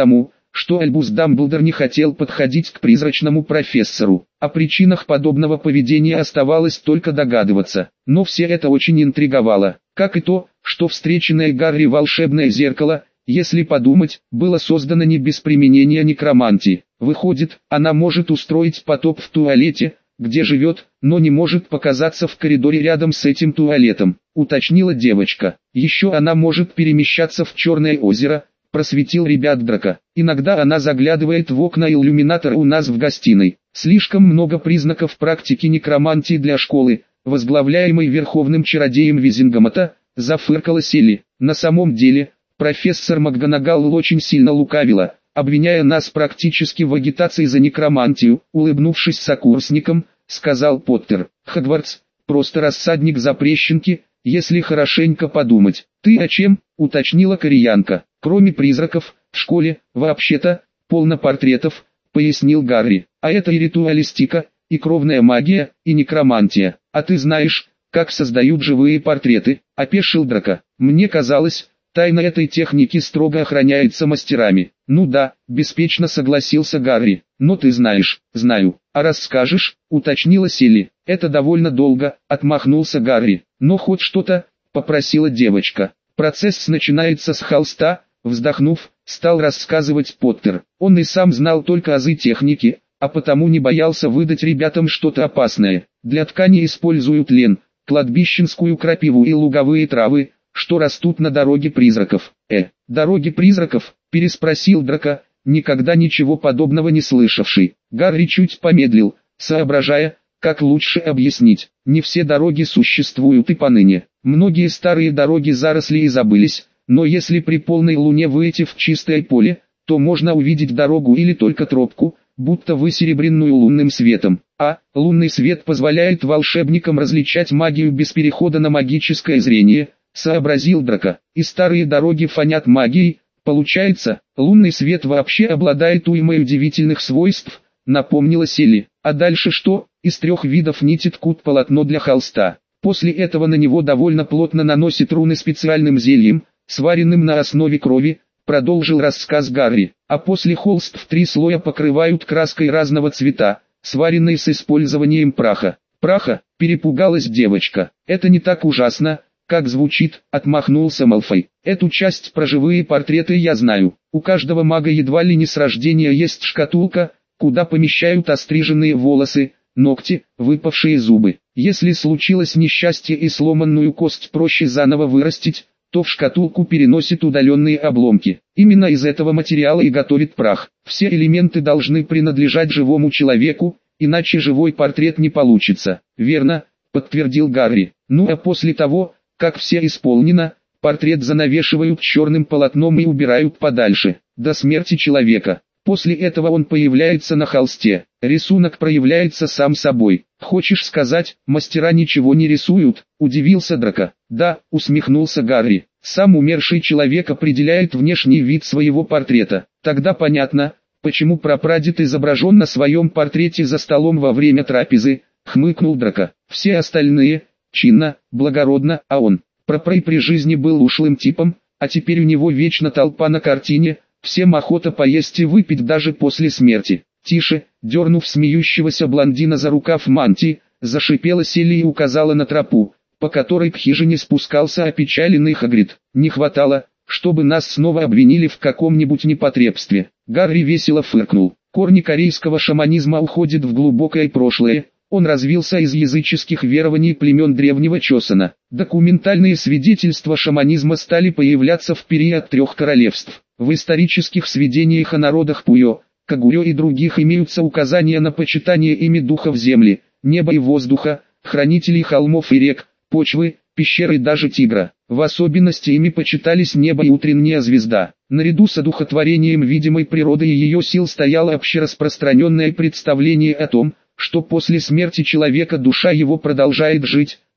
что Альбус Дамблдор не хотел подходить к призрачному профессору. О причинах подобного поведения оставалось только догадываться, но все это очень интриговало, как и то, что встреченное Гарри волшебное зеркало, если подумать, было создано не без применения некромантии. Выходит, она может устроить потоп в туалете, где живет, но не может показаться в коридоре рядом с этим туалетом, уточнила девочка. Еще она может перемещаться в Черное озеро, просветил ребят Драко. Иногда она заглядывает в окна иллюминатора у нас в гостиной. Слишком много признаков практики некромантии для школы, возглавляемой верховным чародеем Визингомота, зафыркала Селли. На самом деле, профессор МакГонагал очень сильно лукавила, обвиняя нас практически в агитации за некромантию. Улыбнувшись сокурсникам, сказал Поттер: Хогвартс — просто рассадник запрещенки, если хорошенько подумать. Ты о чем? Уточнила кореянка. Кроме призраков, в школе, вообще-то, полно портретов, пояснил Гарри. А это и ритуалистика, и кровная магия, и некромантия. А ты знаешь, как создают живые портреты? Опешил Драко. Мне казалось, тайна этой техники строго охраняется мастерами. Ну да, беспечно согласился Гарри. Но ты знаешь. Знаю. А расскажешь? Уточнила Селли. Это довольно долго, отмахнулся Гарри. Но хоть что-то, попросила девочка. Процесс начинается с холста. Вздохнув, стал рассказывать Поттер. Он и сам знал только азы техники, а потому не боялся выдать ребятам что-то опасное. Для ткани используют лен, кладбищенскую крапиву и луговые травы, что растут на дороге призраков. Дороги призраков? Переспросил Драко, никогда ничего подобного не слышавший. Гарри чуть помедлил, соображая, как лучше объяснить. Не все дороги существуют и поныне. Многие старые дороги заросли и забылись. Но если при полной луне выйти в чистое поле, то можно увидеть дорогу или только тропку, будто высеребренную лунным светом. А лунный свет позволяет волшебникам различать магию без перехода на магическое зрение, сообразил Драко. И старые дороги фонят магией. Получается, лунный свет вообще обладает уймой удивительных свойств, напомнила Селли. А дальше что? Из 3 видов нити ткут полотно для холста. После этого на него довольно плотно наносят руны специальным зельем, сваренным на основе крови, продолжил рассказ Гарри, а после холст в 3 слоя покрывают краской разного цвета, сваренной с использованием праха. Праха? Перепугалась девочка. Это не так ужасно, как звучит, отмахнулся Малфой. Эту часть про живые портреты я знаю. У каждого мага едва ли не с рождения есть шкатулка, куда помещают остриженные волосы, ногти, выпавшие зубы. Если случилось несчастье и сломанную кость проще заново вырастить, то в шкатулку переносит удаленные обломки. Именно из этого материала и готовит прах. Все элементы должны принадлежать живому человеку, иначе живой портрет не получится. Верно, подтвердил Гарри. Ну а после того, как все исполнено, портрет занавешивают черным полотном и убирают подальше, до смерти человека. После этого он появляется на холсте. Рисунок проявляется сам собой. Хочешь сказать, мастера ничего не рисуют? Удивился Драко. Да, усмехнулся Гарри. Сам умерший человек определяет внешний вид своего портрета. Тогда понятно, почему прапрадед изображен на своем портрете за столом во время трапезы, хмыкнул Драко. Все остальные, чинно, благородно, а он, прапрай при жизни был ушлым типом, а теперь у него вечно толпа на картине, всем охота поесть и выпить даже после смерти. Тише, дернув смеющегося блондина за рукав мантии, зашипела Селли и указала на тропу, по которой к хижине спускался опечаленный Хагрид. Не хватало, чтобы нас снова обвинили в каком-нибудь непотребстве. Гарри весело фыркнул. Корни корейского шаманизма уходят в глубокое прошлое. Он развился из языческих верований племен древнего Чосона. Документальные свидетельства шаманизма стали появляться в период 3 королевств. В исторических сведениях о народах Пуйо, Кагурё и других имеются указания на почитание ими духов земли, неба и воздуха, хранителей холмов и рек, почвы, пещер и даже тигра. В особенности ими почитались небо и утренняя звезда. Наряду с одухотворением видимой природы и ее сил стояло общераспространенное представление о том, что после смерти человека душа его продолжает жить,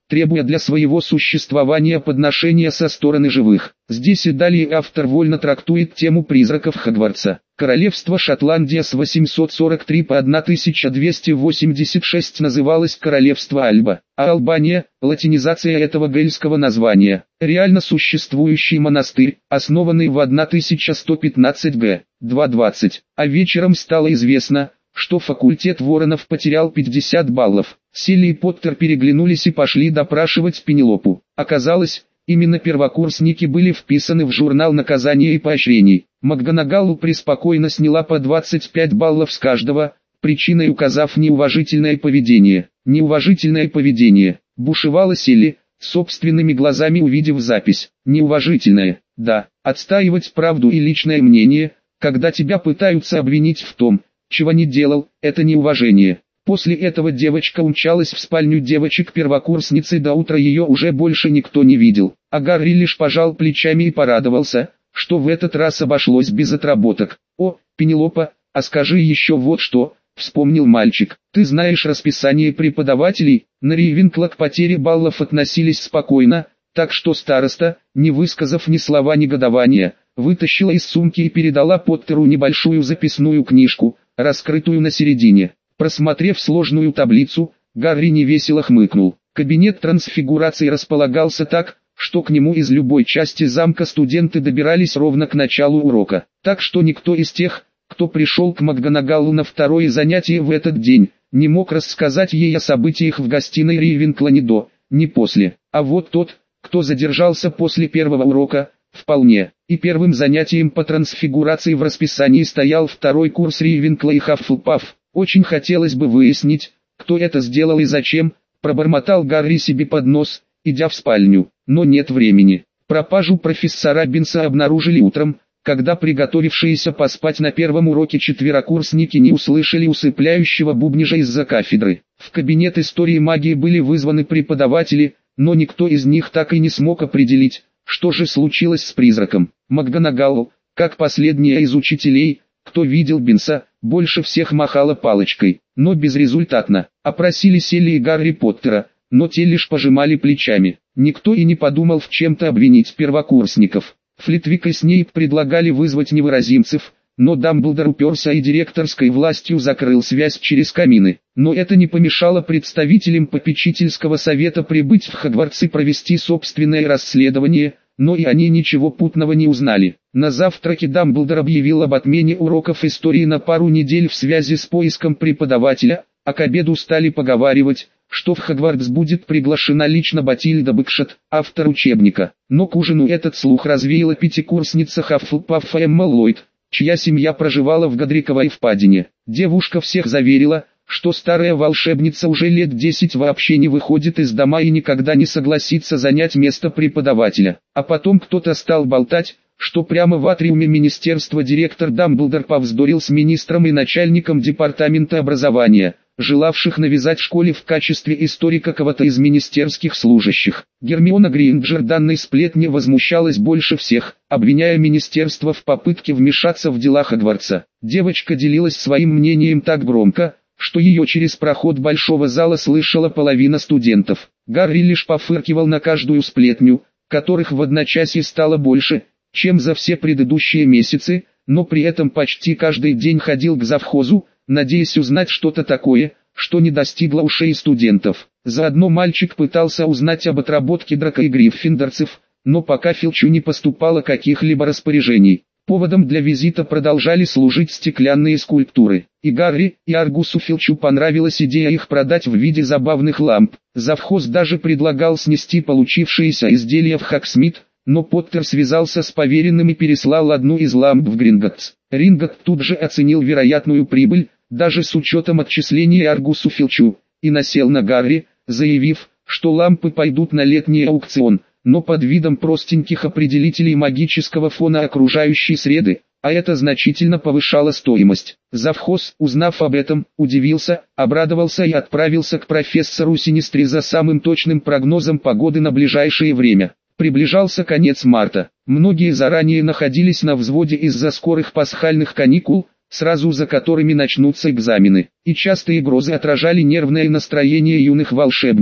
требуя для своего существования подношения со стороны живых. Здесь и далее автор вольно трактует тему призраков Хогвартса. Королевство Шотландия с 843 по 1286 называлось Королевство Альба, а Албания – латинизация этого гельского названия. Реально существующий монастырь, основанный в 1115 г. 220, а вечером стало известно, что факультет Воронов потерял 50 баллов. Селли и Поттер переглянулись и пошли допрашивать Пенелопу. Оказалось, именно первокурсники были вписаны в журнал наказания и поощрений. МакГонагалл преспокойно сняла по 25 баллов с каждого, причиной указав неуважительное поведение. Неуважительное поведение. Бушевала Селли, собственными глазами увидев запись. Неуважительное. Да, отстаивать правду и личное мнение, когда тебя пытаются обвинить в том, чего не делал, это неуважение. После этого девочка умчалась в спальню девочек-первокурсницы, до утра ее уже больше никто не видел. А Гарри лишь пожал плечами и порадовался, что в этот раз обошлось без отработок. «О, Пенелопа, а скажи еще вот что», — вспомнил мальчик. «Ты знаешь расписание преподавателей?» На Рейвенкло к потере баллов относились спокойно, так что староста, не высказав ни слова негодования, вытащила из сумки и передала Поттеру небольшую записную книжку, раскрытую на середине. Просмотрев сложную таблицу, Гарри невесело хмыкнул. Кабинет трансфигурации располагался так, что к нему из любой части замка студенты добирались ровно к началу урока. Так что никто из тех, кто пришел к МакГонагаллу на второе занятие в этот день, не мог рассказать ей о событиях в гостиной Рейвенкло ни до, ни после. А вот тот, кто задержался после первого урока, вполне. И первым занятием по трансфигурации в расписании стоял второй курс Рейвенкло и Хаффлпафф. «Очень хотелось бы выяснить, кто это сделал и зачем», — пробормотал Гарри себе под нос, идя в спальню. Но нет времени. Пропажу профессора Бинса обнаружили утром, когда приготовившиеся поспать на первом уроке четверокурсники не услышали усыпляющего бубнижа из-за кафедры. В кабинет истории магии были вызваны преподаватели, но никто из них так и не смог определить, что же случилось с призраком. МакГонагалл, как последняя из учителей, кто видел Бинса, больше всех махала палочкой, но безрезультатно. Опросили Селли и Гарри Поттера, но те лишь пожимали плечами. Никто и не подумал в чем-то обвинить первокурсников. Флитвик и Снейп предлагали вызвать невыразимцев, но Дамблдор уперся и директорской властью закрыл связь через камины. Но это не помешало представителям попечительского совета прибыть в Хогвартс и провести собственное расследование, но и они ничего путного не узнали. На завтраке Дамблдор объявил об отмене уроков истории на пару недель в связи с поиском преподавателя, а к обеду стали поговаривать, что в Хогвартс будет приглашена лично Батильда Бэкшот, автор учебника. Но к ужину этот слух развеяла пятикурсница Хаффлпаффа Эмма Ллойд, чья семья проживала в Годриковой впадине. Девушка всех заверила, что старая волшебница уже лет 10 вообще не выходит из дома и никогда не согласится занять место преподавателя. А потом кто-то стал болтать, что прямо в атриуме министерства директор Дамблдор повздорил с министром и начальником департамента образования, желавших навязать школе в качестве историка кого-то из министерских служащих. Гермиона Грейнджер данной сплетни возмущалась больше всех, обвиняя министерство в попытке вмешаться в дела Хогвартса. Девочка делилась своим мнением так громко, что ее через проход большого зала слышала половина студентов. Гарри лишь пофыркивал на каждую сплетню, которых в одночасье стало больше, чем за все предыдущие месяцы, но при этом почти каждый день ходил к завхозу, надеясь узнать что-то такое, что не достигло ушей студентов. Заодно мальчик пытался узнать об отработке Драко и гриффиндорцев, но пока Филчу не поступало каких-либо распоряжений. Поводом для визита продолжали служить стеклянные скульптуры. И Гарри, и Аргусу Филчу понравилась идея их продать в виде забавных ламп. Завхоз даже предлагал снести получившиеся изделия в Хогсмит, но Поттер связался с поверенным и переслал одну из ламп в Гринготтс. Ринготт тут же оценил вероятную прибыль, даже с учетом отчисления Аргусу Филчу, и насел на Гарри, заявив, что лампы пойдут на летний аукцион, но под видом простеньких определителей магического фона окружающей среды, а это значительно повышало стоимость. Завхоз, узнав об этом, удивился, обрадовался и отправился к профессору Синистри за самым точным прогнозом погоды на ближайшее время. Приближался конец марта. Многие заранее находились на взводе из-за скорых пасхальных каникул, сразу за которыми начнутся экзамены. И частые грозы отражали нервное настроение юных волшебников.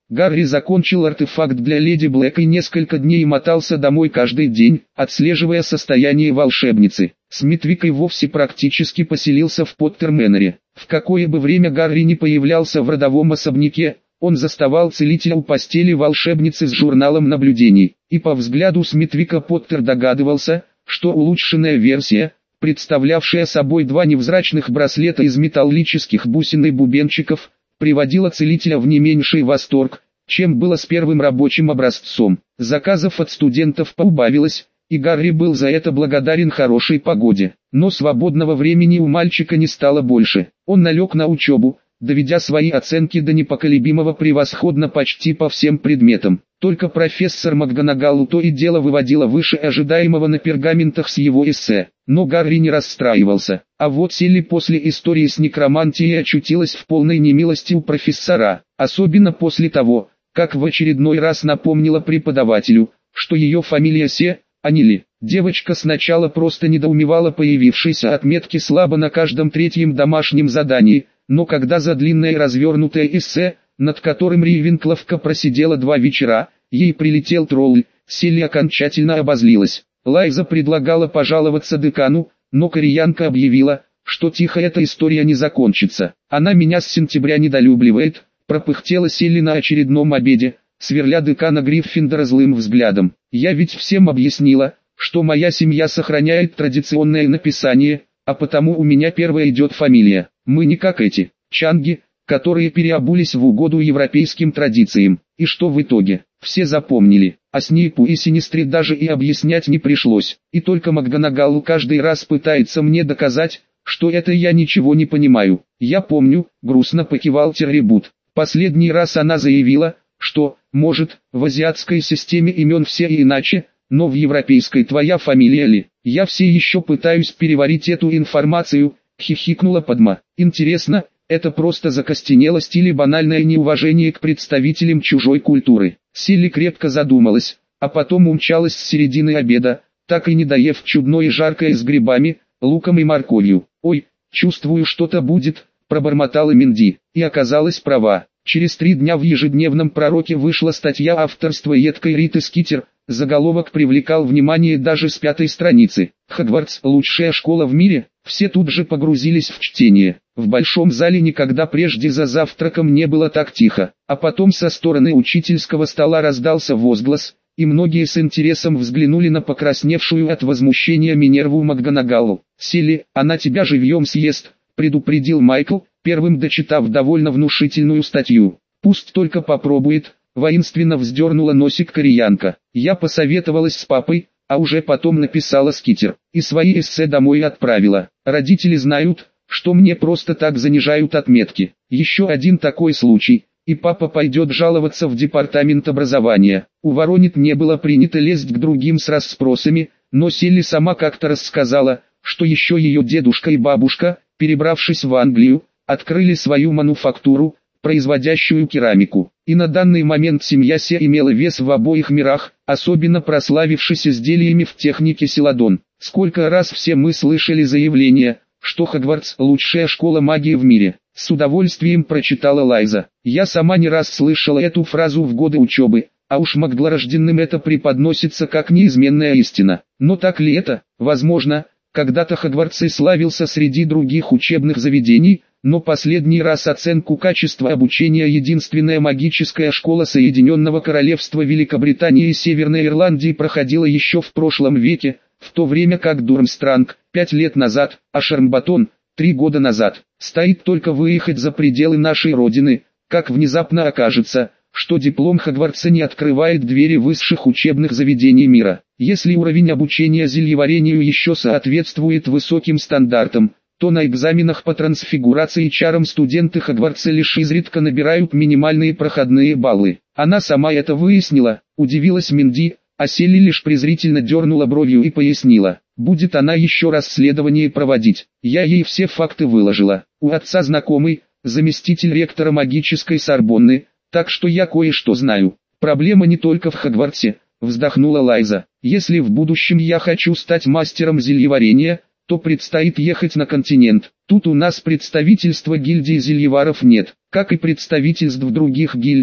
Гарри закончил артефакт для Леди Блэк и несколько дней мотался домой каждый день, отслеживая состояние волшебницы. Смитвик и вовсе практически поселился в Поттерменере. В какое бы время Гарри не появлялся в родовом особняке, он заставал целителя у постели волшебницы с журналом наблюдений. И по взгляду Смитвика Поттер догадывался, что улучшенная версия, представлявшая собой два невзрачных браслета из металлических бусин и бубенчиков, приводила целителя в не меньший восторг, чем было с первым рабочим образцом. Заказов от студентов поубавилось, и Гарри был за это благодарен хорошей погоде. Но свободного времени у мальчика не стало больше. Он налег на учебу, доведя свои оценки до непоколебимого превосходно почти по всем предметам. Только профессор МакГонагалл то и дело выводила выше ожидаемого на пергаментах с его эссе. Но Гарри не расстраивался. А вот Селли после истории с некромантией очутилась в полной немилости у профессора. Особенно после того, как в очередной раз напомнила преподавателю, что ее фамилия Се, а не Ли. Девочка сначала просто недоумевала появившейся отметки слабо на каждом третьем домашнем задании, но когда за длинное развернутое эссе, над которым Рейвенкловка просидела 2 вечера, ей прилетел тролль, Селли окончательно обозлилась. Лайза предлагала пожаловаться декану, но кореянка объявила, что тихо эта история не закончится. Она меня с сентября недолюбливает, пропыхтела Селли на очередном обеде, сверля декана Гриффиндора злым взглядом. Я ведь всем объяснила, что моя семья сохраняет традиционное написание, а потому у меня первая идет фамилия. Мы не как эти чанги, которые переобулись в угоду европейским традициям. И что в итоге? Все запомнили, а Снейпу и Синистре даже и объяснять не пришлось. И только МакГонагалл каждый раз пытается мне доказать, что это я ничего не понимаю. Я помню, грустно покивал Террибут. Последний раз она заявила, что, может, в азиатской системе имен все и иначе, но в европейской твоя фамилия Ли. Я все еще пытаюсь переварить эту информацию, хихикнула Падма. Интересно, это просто закостенелость или банальное неуважение к представителям чужой культуры? Силли крепко задумалась, а потом умчалась с середины обеда, так и не доев чудное жаркое с грибами, луком и морковью. «Ой, чувствую, что-то будет», – пробормотала Минди, и оказалась права. Через 3 дня в ежедневном пророке вышла статья авторства едкой Риты Скитер, заголовок привлекал внимание даже с 5-й страницы. «Хогвартс – лучшая школа в мире», все тут же погрузились в чтение. В большом зале никогда прежде за завтраком не было так тихо, а потом со стороны учительского стола раздался возглас, и многие с интересом взглянули на покрасневшую от возмущения Минерву МакГонагалл. «Селли, она тебя живьем съест», – предупредил Майкл, первым дочитав довольно внушительную статью. «Пусть только попробует», – воинственно вздернула носик кореянка. «Я посоветовалась с папой, а уже потом написала Скитер, и свои эссе домой отправила. Родители знают, что мне просто так занижают отметки. Еще один такой случай, и папа пойдет жаловаться в департамент образования». У Воронит не было принято лезть к другим с расспросами, но Селли сама как-то рассказала, что еще ее дедушка и бабушка, перебравшись в Англию, открыли свою мануфактуру, производящую керамику. И на данный момент семья Се имела вес в обоих мирах, особенно прославившись изделиями в технике Селадон. Сколько раз все мы слышали заявление, что Хогвартс – лучшая школа магии в мире. С удовольствием прочитала Лайза. Я сама не раз слышала эту фразу в годы учебы, а уж маглорожденным это преподносится как неизменная истина. Но так ли это? Возможно, когда-то Хогвартс и славился среди других учебных заведений, но последний раз оценку качества обучения единственная магическая школа Соединенного Королевства Великобритании и Северной Ирландии проходила еще в прошлом веке, в то время как Дурмстранг 5 лет назад, а Шармбатон 3 года назад. Стоит только выехать за пределы нашей родины, как внезапно окажется, что диплом Хогвартса не открывает двери высших учебных заведений мира. Если уровень обучения зельеварению еще соответствует высоким стандартам, то на экзаменах по трансфигурации и чарам студенты Хогвартса лишь изредка набирают минимальные проходные баллы. Она сама это выяснила, удивилась Минди, а Селли лишь презрительно дернула бровью и пояснила. Будет она еще расследование проводить. Я ей все факты выложила. У отца знакомый, заместитель ректора магической Сорбонны, так что я кое-что знаю. Проблема не только в Хогвартсе, вздохнула Лайза. Если в будущем я хочу стать мастером зельеварения, то предстоит ехать на континент. Тут у нас представительства гильдии зельеваров нет, как и представительств других гильдий,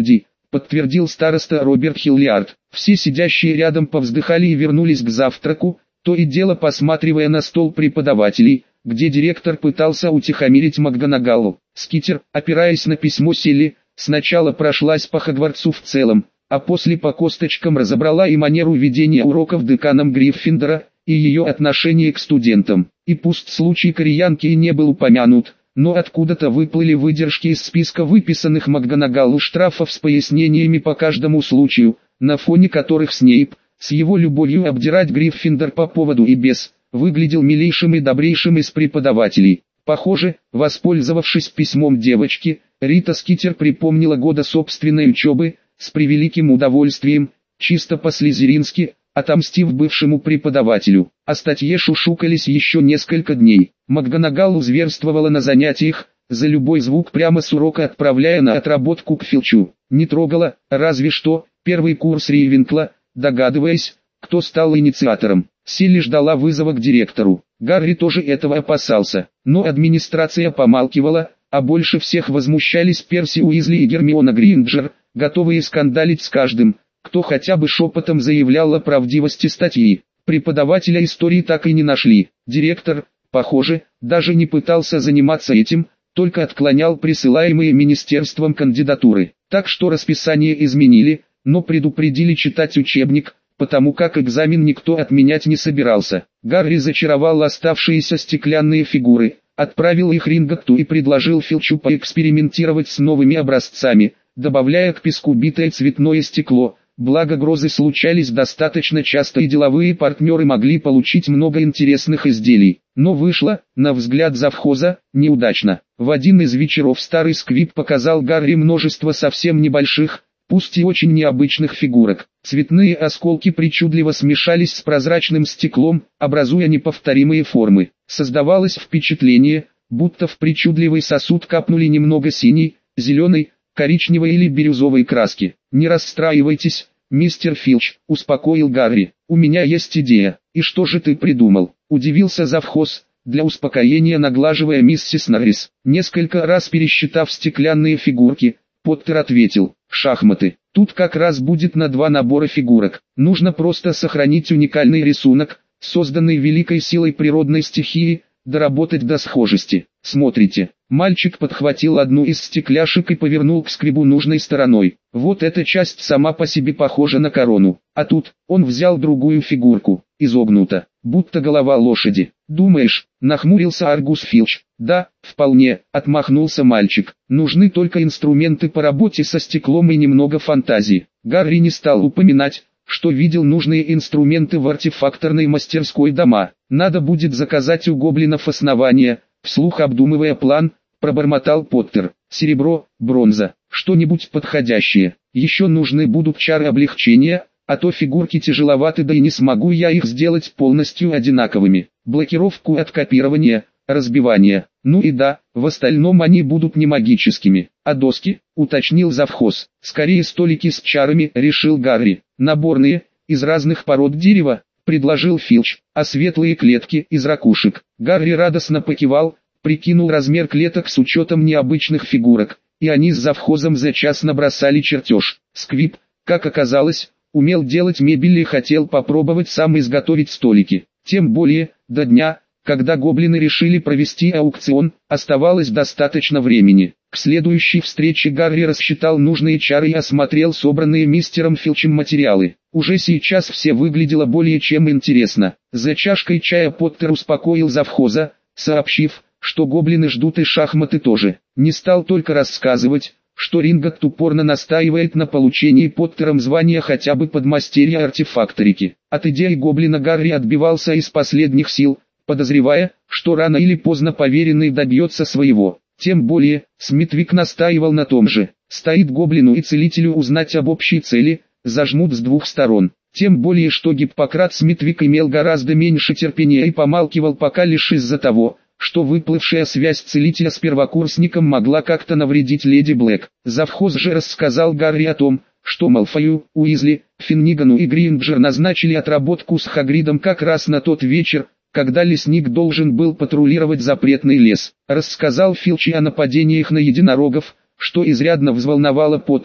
подтвердил староста Роберт Хиллиард. Все сидящие рядом повздыхали и вернулись к завтраку, то и дело посматривая на стол преподавателей, где директор пытался утихомирить МакГонагалл. Скитер, опираясь на письмо Селли, сначала прошлась по Хогвартсу в целом, а после по косточкам разобрала и манеру ведения уроков деканом Гриффиндора, и ее отношение к студентам. И пусть случай кореянки и не был упомянут, но откуда-то выплыли выдержки из списка выписанных МакГонагалл штрафов с пояснениями по каждому случаю, на фоне которых Снейп, с его любовью обдирать Гриффиндор по поводу и без, выглядел милейшим и добрейшим из преподавателей. Похоже, воспользовавшись письмом девочки, Рита Скитер припомнила годы собственной учебы, с превеликим удовольствием, чисто по-слизерински, отомстив бывшему преподавателю. О статье шушукались еще несколько дней. МакГонагалл зверствовала на занятиях, за любой звук прямо с урока отправляя на отработку к Филчу. Не трогала, разве что, первый курс Рейвенкла, догадываясь, кто стал инициатором. Селли ждала вызова к директору. Гарри тоже этого опасался, но администрация помалкивала, а больше всех возмущались Перси Уизли и Гермиона Грейнджер, готовые скандалить с каждым, кто хотя бы шепотом заявлял о правдивости статьи. Преподавателя истории так и не нашли. Директор, похоже, даже не пытался заниматься этим, только отклонял присылаемые министерством кандидатуры. Так что расписание изменили, но предупредили читать учебник, потому как экзамен никто отменять не собирался. Гарри зачаровал оставшиеся стеклянные фигуры, отправил их Ринготту и предложил Филчу поэкспериментировать с новыми образцами, добавляя к песку битое цветное стекло. Благо грозы случались достаточно часто и деловые партнеры могли получить много интересных изделий. Но вышло, на взгляд завхоза, неудачно. В один из вечеров старый Сквиб показал Гарри множество совсем небольших, пусть и очень необычных фигурок. Цветные осколки причудливо смешались с прозрачным стеклом, образуя неповторимые формы. Создавалось впечатление, будто в причудливый сосуд капнули немного синей, зеленой, коричневой или бирюзовой краски. «Не расстраивайтесь, мистер Филч», — успокоил Гарри. «У меня есть идея». «И что же ты придумал?» — удивился завхоз, для успокоения наглаживая миссис Норрис. Несколько раз пересчитав стеклянные фигурки, Поттер ответил: «Шахматы. Тут как раз будет на 2 набора фигурок. Нужно просто сохранить уникальный рисунок, созданный великой силой природной стихии, доработать до схожести. Смотрите». Мальчик подхватил одну из стекляшек и повернул к Сквибу нужной стороной. Вот эта часть сама по себе похожа на корону. А тут, он взял другую фигурку, изогнута, будто голова лошади. «Думаешь?» — нахмурился Аргус Филч. «Да, вполне», — отмахнулся мальчик. «Нужны только инструменты по работе со стеклом и немного фантазии». Гарри не стал упоминать, что видел нужные инструменты в артефакторной мастерской дома. «Надо будет заказать у гоблинов основания», — вслух обдумывая план, пробормотал Поттер. «Серебро, бронза, что-нибудь подходящее. Еще нужны будут чары облегчения, а то фигурки тяжеловаты, да и не смогу я их сделать полностью одинаковыми. Блокировку от копирования, разбивания. Ну и да, в остальном они будут не магическими. А доски?» — уточнил завхоз. «Скорее столики с чарами», — решил Гарри. «Наборные, из разных пород дерева», — предложил Филч. «А светлые клетки из ракушек». Гарри радостно покивал, прикинул размер клеток с учетом необычных фигурок, и они с завхозом за час набросали чертеж. Сквиб, как оказалось, умел делать мебель и хотел попробовать сам изготовить столики. Тем более, до дня, когда гоблины решили провести аукцион, оставалось достаточно времени. К следующей встрече Гарри рассчитал нужные чары и осмотрел собранные мистером Филчем материалы. Уже сейчас все выглядело более чем интересно. За чашкой чая Поттер успокоил завхоза, сообщив, что гоблины ждут и шахматы тоже. Не стал только рассказывать, что Ринготт упорно настаивает на получении Поттером звания хотя бы подмастерья артефакторики. От идеи гоблина Гарри отбивался из последних сил, подозревая, что рано или поздно поверенный добьется своего. Тем более, Смитвик настаивал на том же. Стоит гоблину и целителю узнать об общей цели, зажмут с 2 сторон. Тем более, что Гиппократ Смитвик имел гораздо меньше терпения и помалкивал пока лишь из-за того, что выплывшая связь целителя с первокурсником могла как-то навредить леди Блэк. Завхоз же рассказал Гарри о том, что Малфою, Уизли, Финнигану и Гринджер назначили отработку с Хагридом как раз на тот вечер, когда лесник должен был патрулировать запретный лес. Рассказал Филч о нападениях на единорогов, что изрядно взволновало Поттера,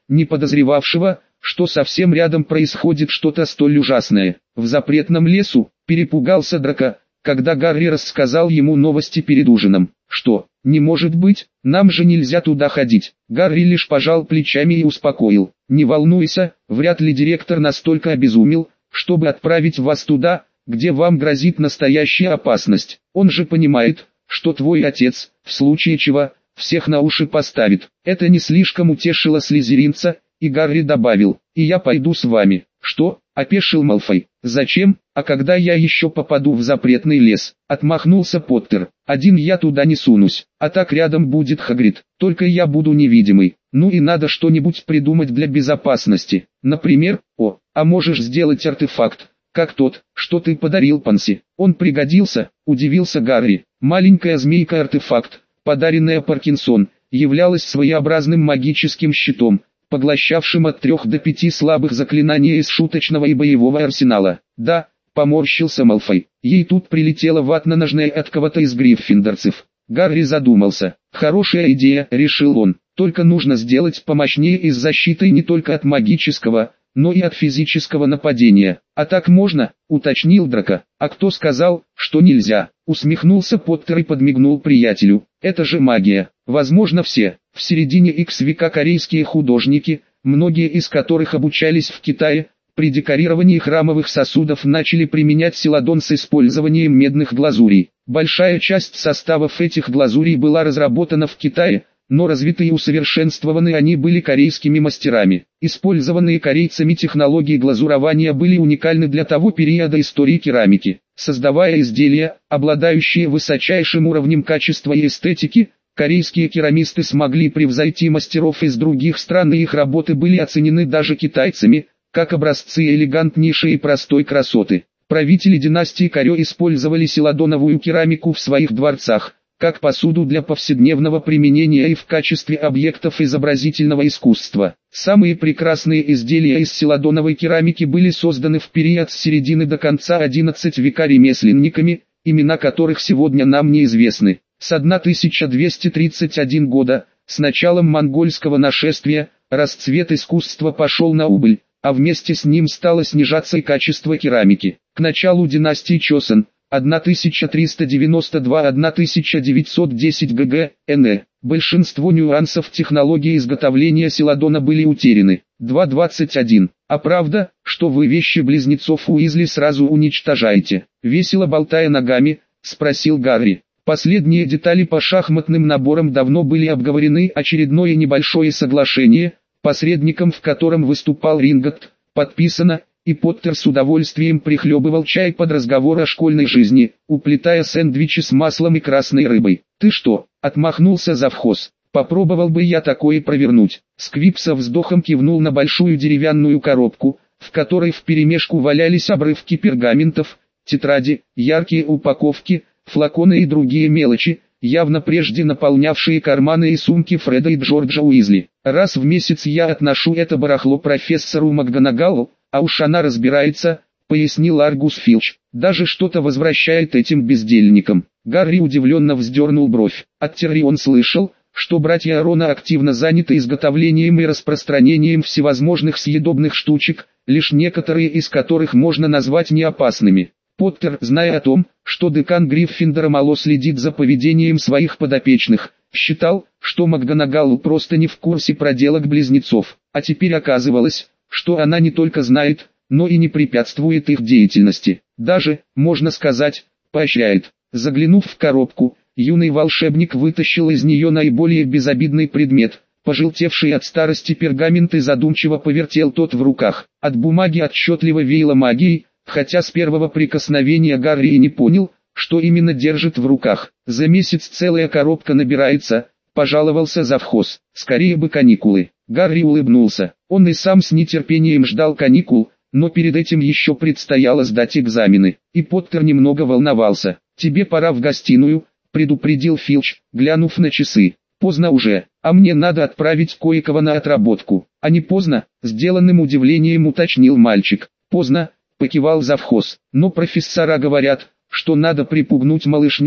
не подозревавшего, что совсем рядом происходит что-то столь ужасное. В запретном лесу перепугался Драко, когда Гарри рассказал ему новости перед ужином. «Что, не может быть, нам же нельзя туда ходить». Гарри лишь пожал плечами и успокоил. «Не волнуйся, вряд ли директор настолько обезумел, чтобы отправить вас туда, где вам грозит настоящая опасность. Он же понимает, что твой отец, в случае чего, всех на уши поставит». Это не слишком утешило слизеринца, и Гарри добавил: «И я пойду с вами». «Что?» — опешил Малфой. «Зачем? А когда я еще попаду в запретный лес?» — отмахнулся Поттер. «Один я туда не сунусь, а так рядом будет Хагрид, только я буду невидимый. Ну и надо что-нибудь придумать для безопасности. Например, а можешь сделать артефакт, как тот, что ты подарил Панси?» «Он пригодился», — удивился Гарри. Маленькая змейка-артефакт, подаренная Паркинсон, являлась своеобразным магическим щитом, поглощавшим от 3 до 5 слабых заклинаний из шуточного и боевого арсенала. «Да», — поморщился Малфой, — «ей тут прилетела ватно-ножная от кого-то из гриффиндорцев». Гарри задумался. «Хорошая идея», — решил он, — «только нужно сделать помощнее и с защитой не только от магического, но и от физического нападения». «А так можно?» — уточнил Драко. «А кто сказал, что нельзя?» — усмехнулся Поттер и подмигнул приятелю. «Это же магия. Возможно, все, в середине X века корейские художники, многие из которых обучались в Китае, при декорировании храмовых сосудов начали применять селадон с использованием медных глазурей. Большая часть составов этих глазурей была разработана в Китае, но развиты и усовершенствованы они были корейскими мастерами. Использованные корейцами технологии глазурования были уникальны для того периода истории керамики. Создавая изделия, обладающие высочайшим уровнем качества и эстетики, корейские керамисты смогли превзойти мастеров из других стран, и их работы были оценены даже китайцами, как образцы элегантнейшей и простой красоты. Правители династии Корё использовали селадоновую керамику в своих дворцах, как посуду для повседневного применения и в качестве объектов изобразительного искусства. Самые прекрасные изделия из селадоновой керамики были созданы в период с середины до конца XI века ремесленниками, имена которых сегодня нам неизвестны. С 1231 года, с началом монгольского нашествия, расцвет искусства пошел на убыль, а вместе с ним стало снижаться и качество керамики. К началу династии Чосон, 1392-1910 г.г. н.э. большинство нюансов технологии изготовления селадона были утеряны. 2.21. А правда, что вы вещи близнецов Уизли сразу уничтожаете? Весело болтая ногами, спросил Гарри. Последние детали по шахматным наборам давно были обговорены. Очередное небольшое соглашение, посредником в котором выступал Ринготт, подписано, и Поттер с удовольствием прихлебывал чай под разговор о школьной жизни, уплетая сэндвичи с маслом и красной рыбой. «Ты что?» — отмахнулся завхоз. «Попробовал бы я такое провернуть». Сквиб со вздохом кивнул на большую деревянную коробку, в которой вперемешку валялись обрывки пергаментов, тетради, яркие упаковки, флаконы и другие мелочи, явно прежде наполнявшие карманы и сумки Фреда и Джорджа Уизли. «Раз в месяц я отношу это барахло профессору МакГонагаллу, а уж она разбирается», — пояснил Аргус Филч. «Даже что-то возвращает этим бездельникам». Гарри удивленно вздернул бровь. От Терри он слышал, что братья Рона активно заняты изготовлением и распространением всевозможных съедобных штучек, лишь некоторые из которых можно назвать неопасными. Поттер, зная о том, что декан Гриффиндора мало следит за поведением своих подопечных, считал, что МакГонагалл просто не в курсе проделок близнецов, а теперь оказывалось, что она не только знает, но и не препятствует их деятельности, даже, можно сказать, поощряет. Заглянув в коробку, юный волшебник вытащил из нее наиболее безобидный предмет, пожелтевший от старости пергамент, и задумчиво повертел тот в руках. От бумаги отчетливо веяло магией, хотя с первого прикосновения Гарри и не понял, что именно держит в руках. «За месяц целая коробка набирается», — пожаловался завхоз. «Скорее бы каникулы». Гарри улыбнулся. Он и сам с нетерпением ждал каникул, но перед этим еще предстояло сдать экзамены, и Поттер немного волновался. «Тебе пора в гостиную», — предупредил Филч, глянув на часы. «Поздно уже, а мне надо отправить кое-кого на отработку». «А не поздно?» — сделанным удивлением уточнил мальчик. «Поздно», — покивал завхоз. «Но профессора говорят, что надо припугнуть малышню,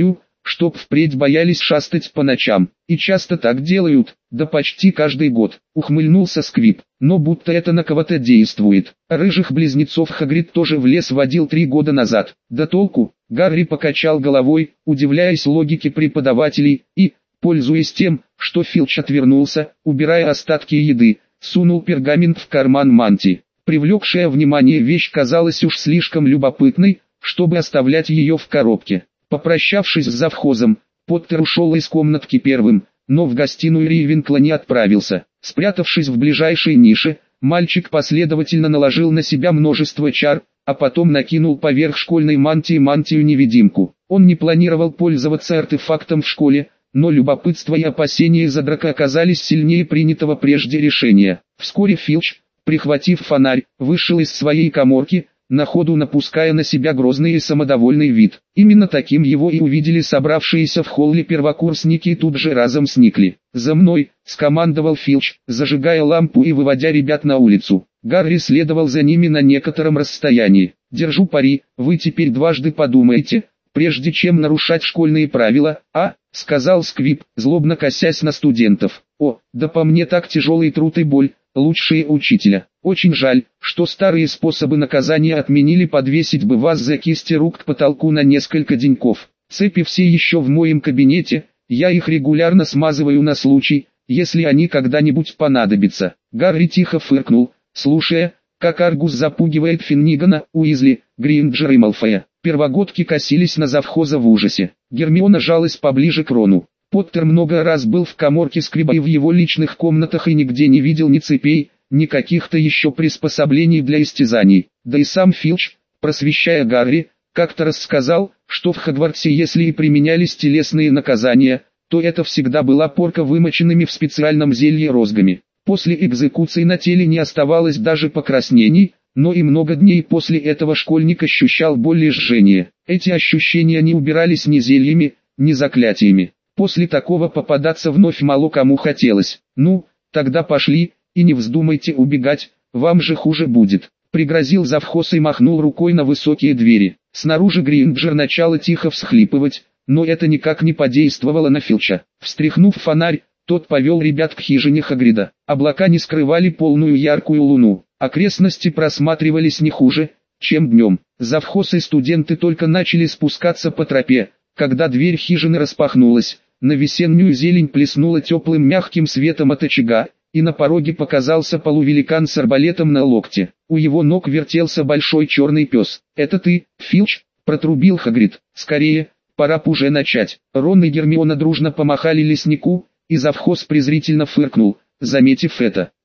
чтоб впредь боялись шастать по ночам. И часто так делают, да почти каждый год, ухмыльнулся Сквиб. Но будто это на кого-то действует. Рыжих близнецов Хагрид тоже в лес водил 3 года назад. Да толку? Гарри покачал головой, удивляясь логике преподавателей, и, пользуясь тем, что Филч отвернулся, убирая остатки еды, сунул пергамент в карман мантии. Привлекшая внимание вещь казалась уж слишком любопытной, чтобы оставлять ее в коробке. Попрощавшись с завхозом, Поттер ушел из комнатки первым, но в гостиную Рейвенкла не отправился. Спрятавшись в ближайшей нише, мальчик последовательно наложил на себя множество чар, а потом накинул поверх школьной мантии мантию-невидимку. Он не планировал пользоваться артефактом в школе, но любопытство и опасения за Драка оказались сильнее принятого прежде решения. Вскоре Филч, прихватив фонарь, вышел из своей каморки, на ходу напуская на себя грозный и самодовольный вид. Именно таким его и увидели собравшиеся в холле первокурсники и тут же разом сникли. «За мной!» — скомандовал Филч, зажигая лампу и выводя ребят на улицу. Гарри следовал за ними на некотором расстоянии. «Держу пари, вы теперь дважды подумаете, прежде чем нарушать школьные правила, — сказал Сквиб, злобно косясь на студентов. «О, да по мне так тяжелый труд и боль, лучшие учителя. Очень жаль, что старые способы наказания отменили, подвесить бы вас за кисти рук к потолку на несколько деньков. Цепи все еще в моем кабинете, я их регулярно смазываю на случай, если они когда-нибудь понадобятся». Гарри тихо фыркнул, слушая, как Аргус запугивает Финнигана, Уизли, Гринджера и Малфоя. Первогодки косились на завхоза в ужасе. Гермиона жалась поближе к Рону. Поттер много раз был в каморке Сквиба и в его личных комнатах и нигде не видел ни цепей, ни каких-то еще приспособлений для истязаний. Да и сам Филч, просвещая Гарри, как-то рассказал, что в Хогвартсе если и применялись телесные наказания, то это всегда была порка вымоченными в специальном зелье розгами. После экзекуции на теле не оставалось даже покраснений, но и много дней после этого школьник ощущал боль и жжение. Эти ощущения не убирались ни зельями, ни заклятиями. После такого попадаться вновь мало кому хотелось. «Ну, тогда пошли, и не вздумайте убегать, вам же хуже будет», — пригрозил завхоз и махнул рукой на высокие двери. Снаружи Гринджер начал тихо всхлипывать, но это никак не подействовало на Филча. Встряхнув фонарь, тот повел ребят к хижине Хагрида. Облака не скрывали полную яркую луну. Окрестности просматривались не хуже, чем днем. Завхоз и студенты только начали спускаться по тропе, когда дверь хижины распахнулась. На весеннюю зелень плеснула теплым мягким светом от очага, и на пороге показался полувеликан с арбалетом на локте. У его ног вертелся большой черный пес. «Это ты, Филч?» — протрубил Хагрид. «Скорее, пора б уже начать». Рон и Гермиона дружно помахали леснику, и завхоз презрительно фыркнул, заметив это.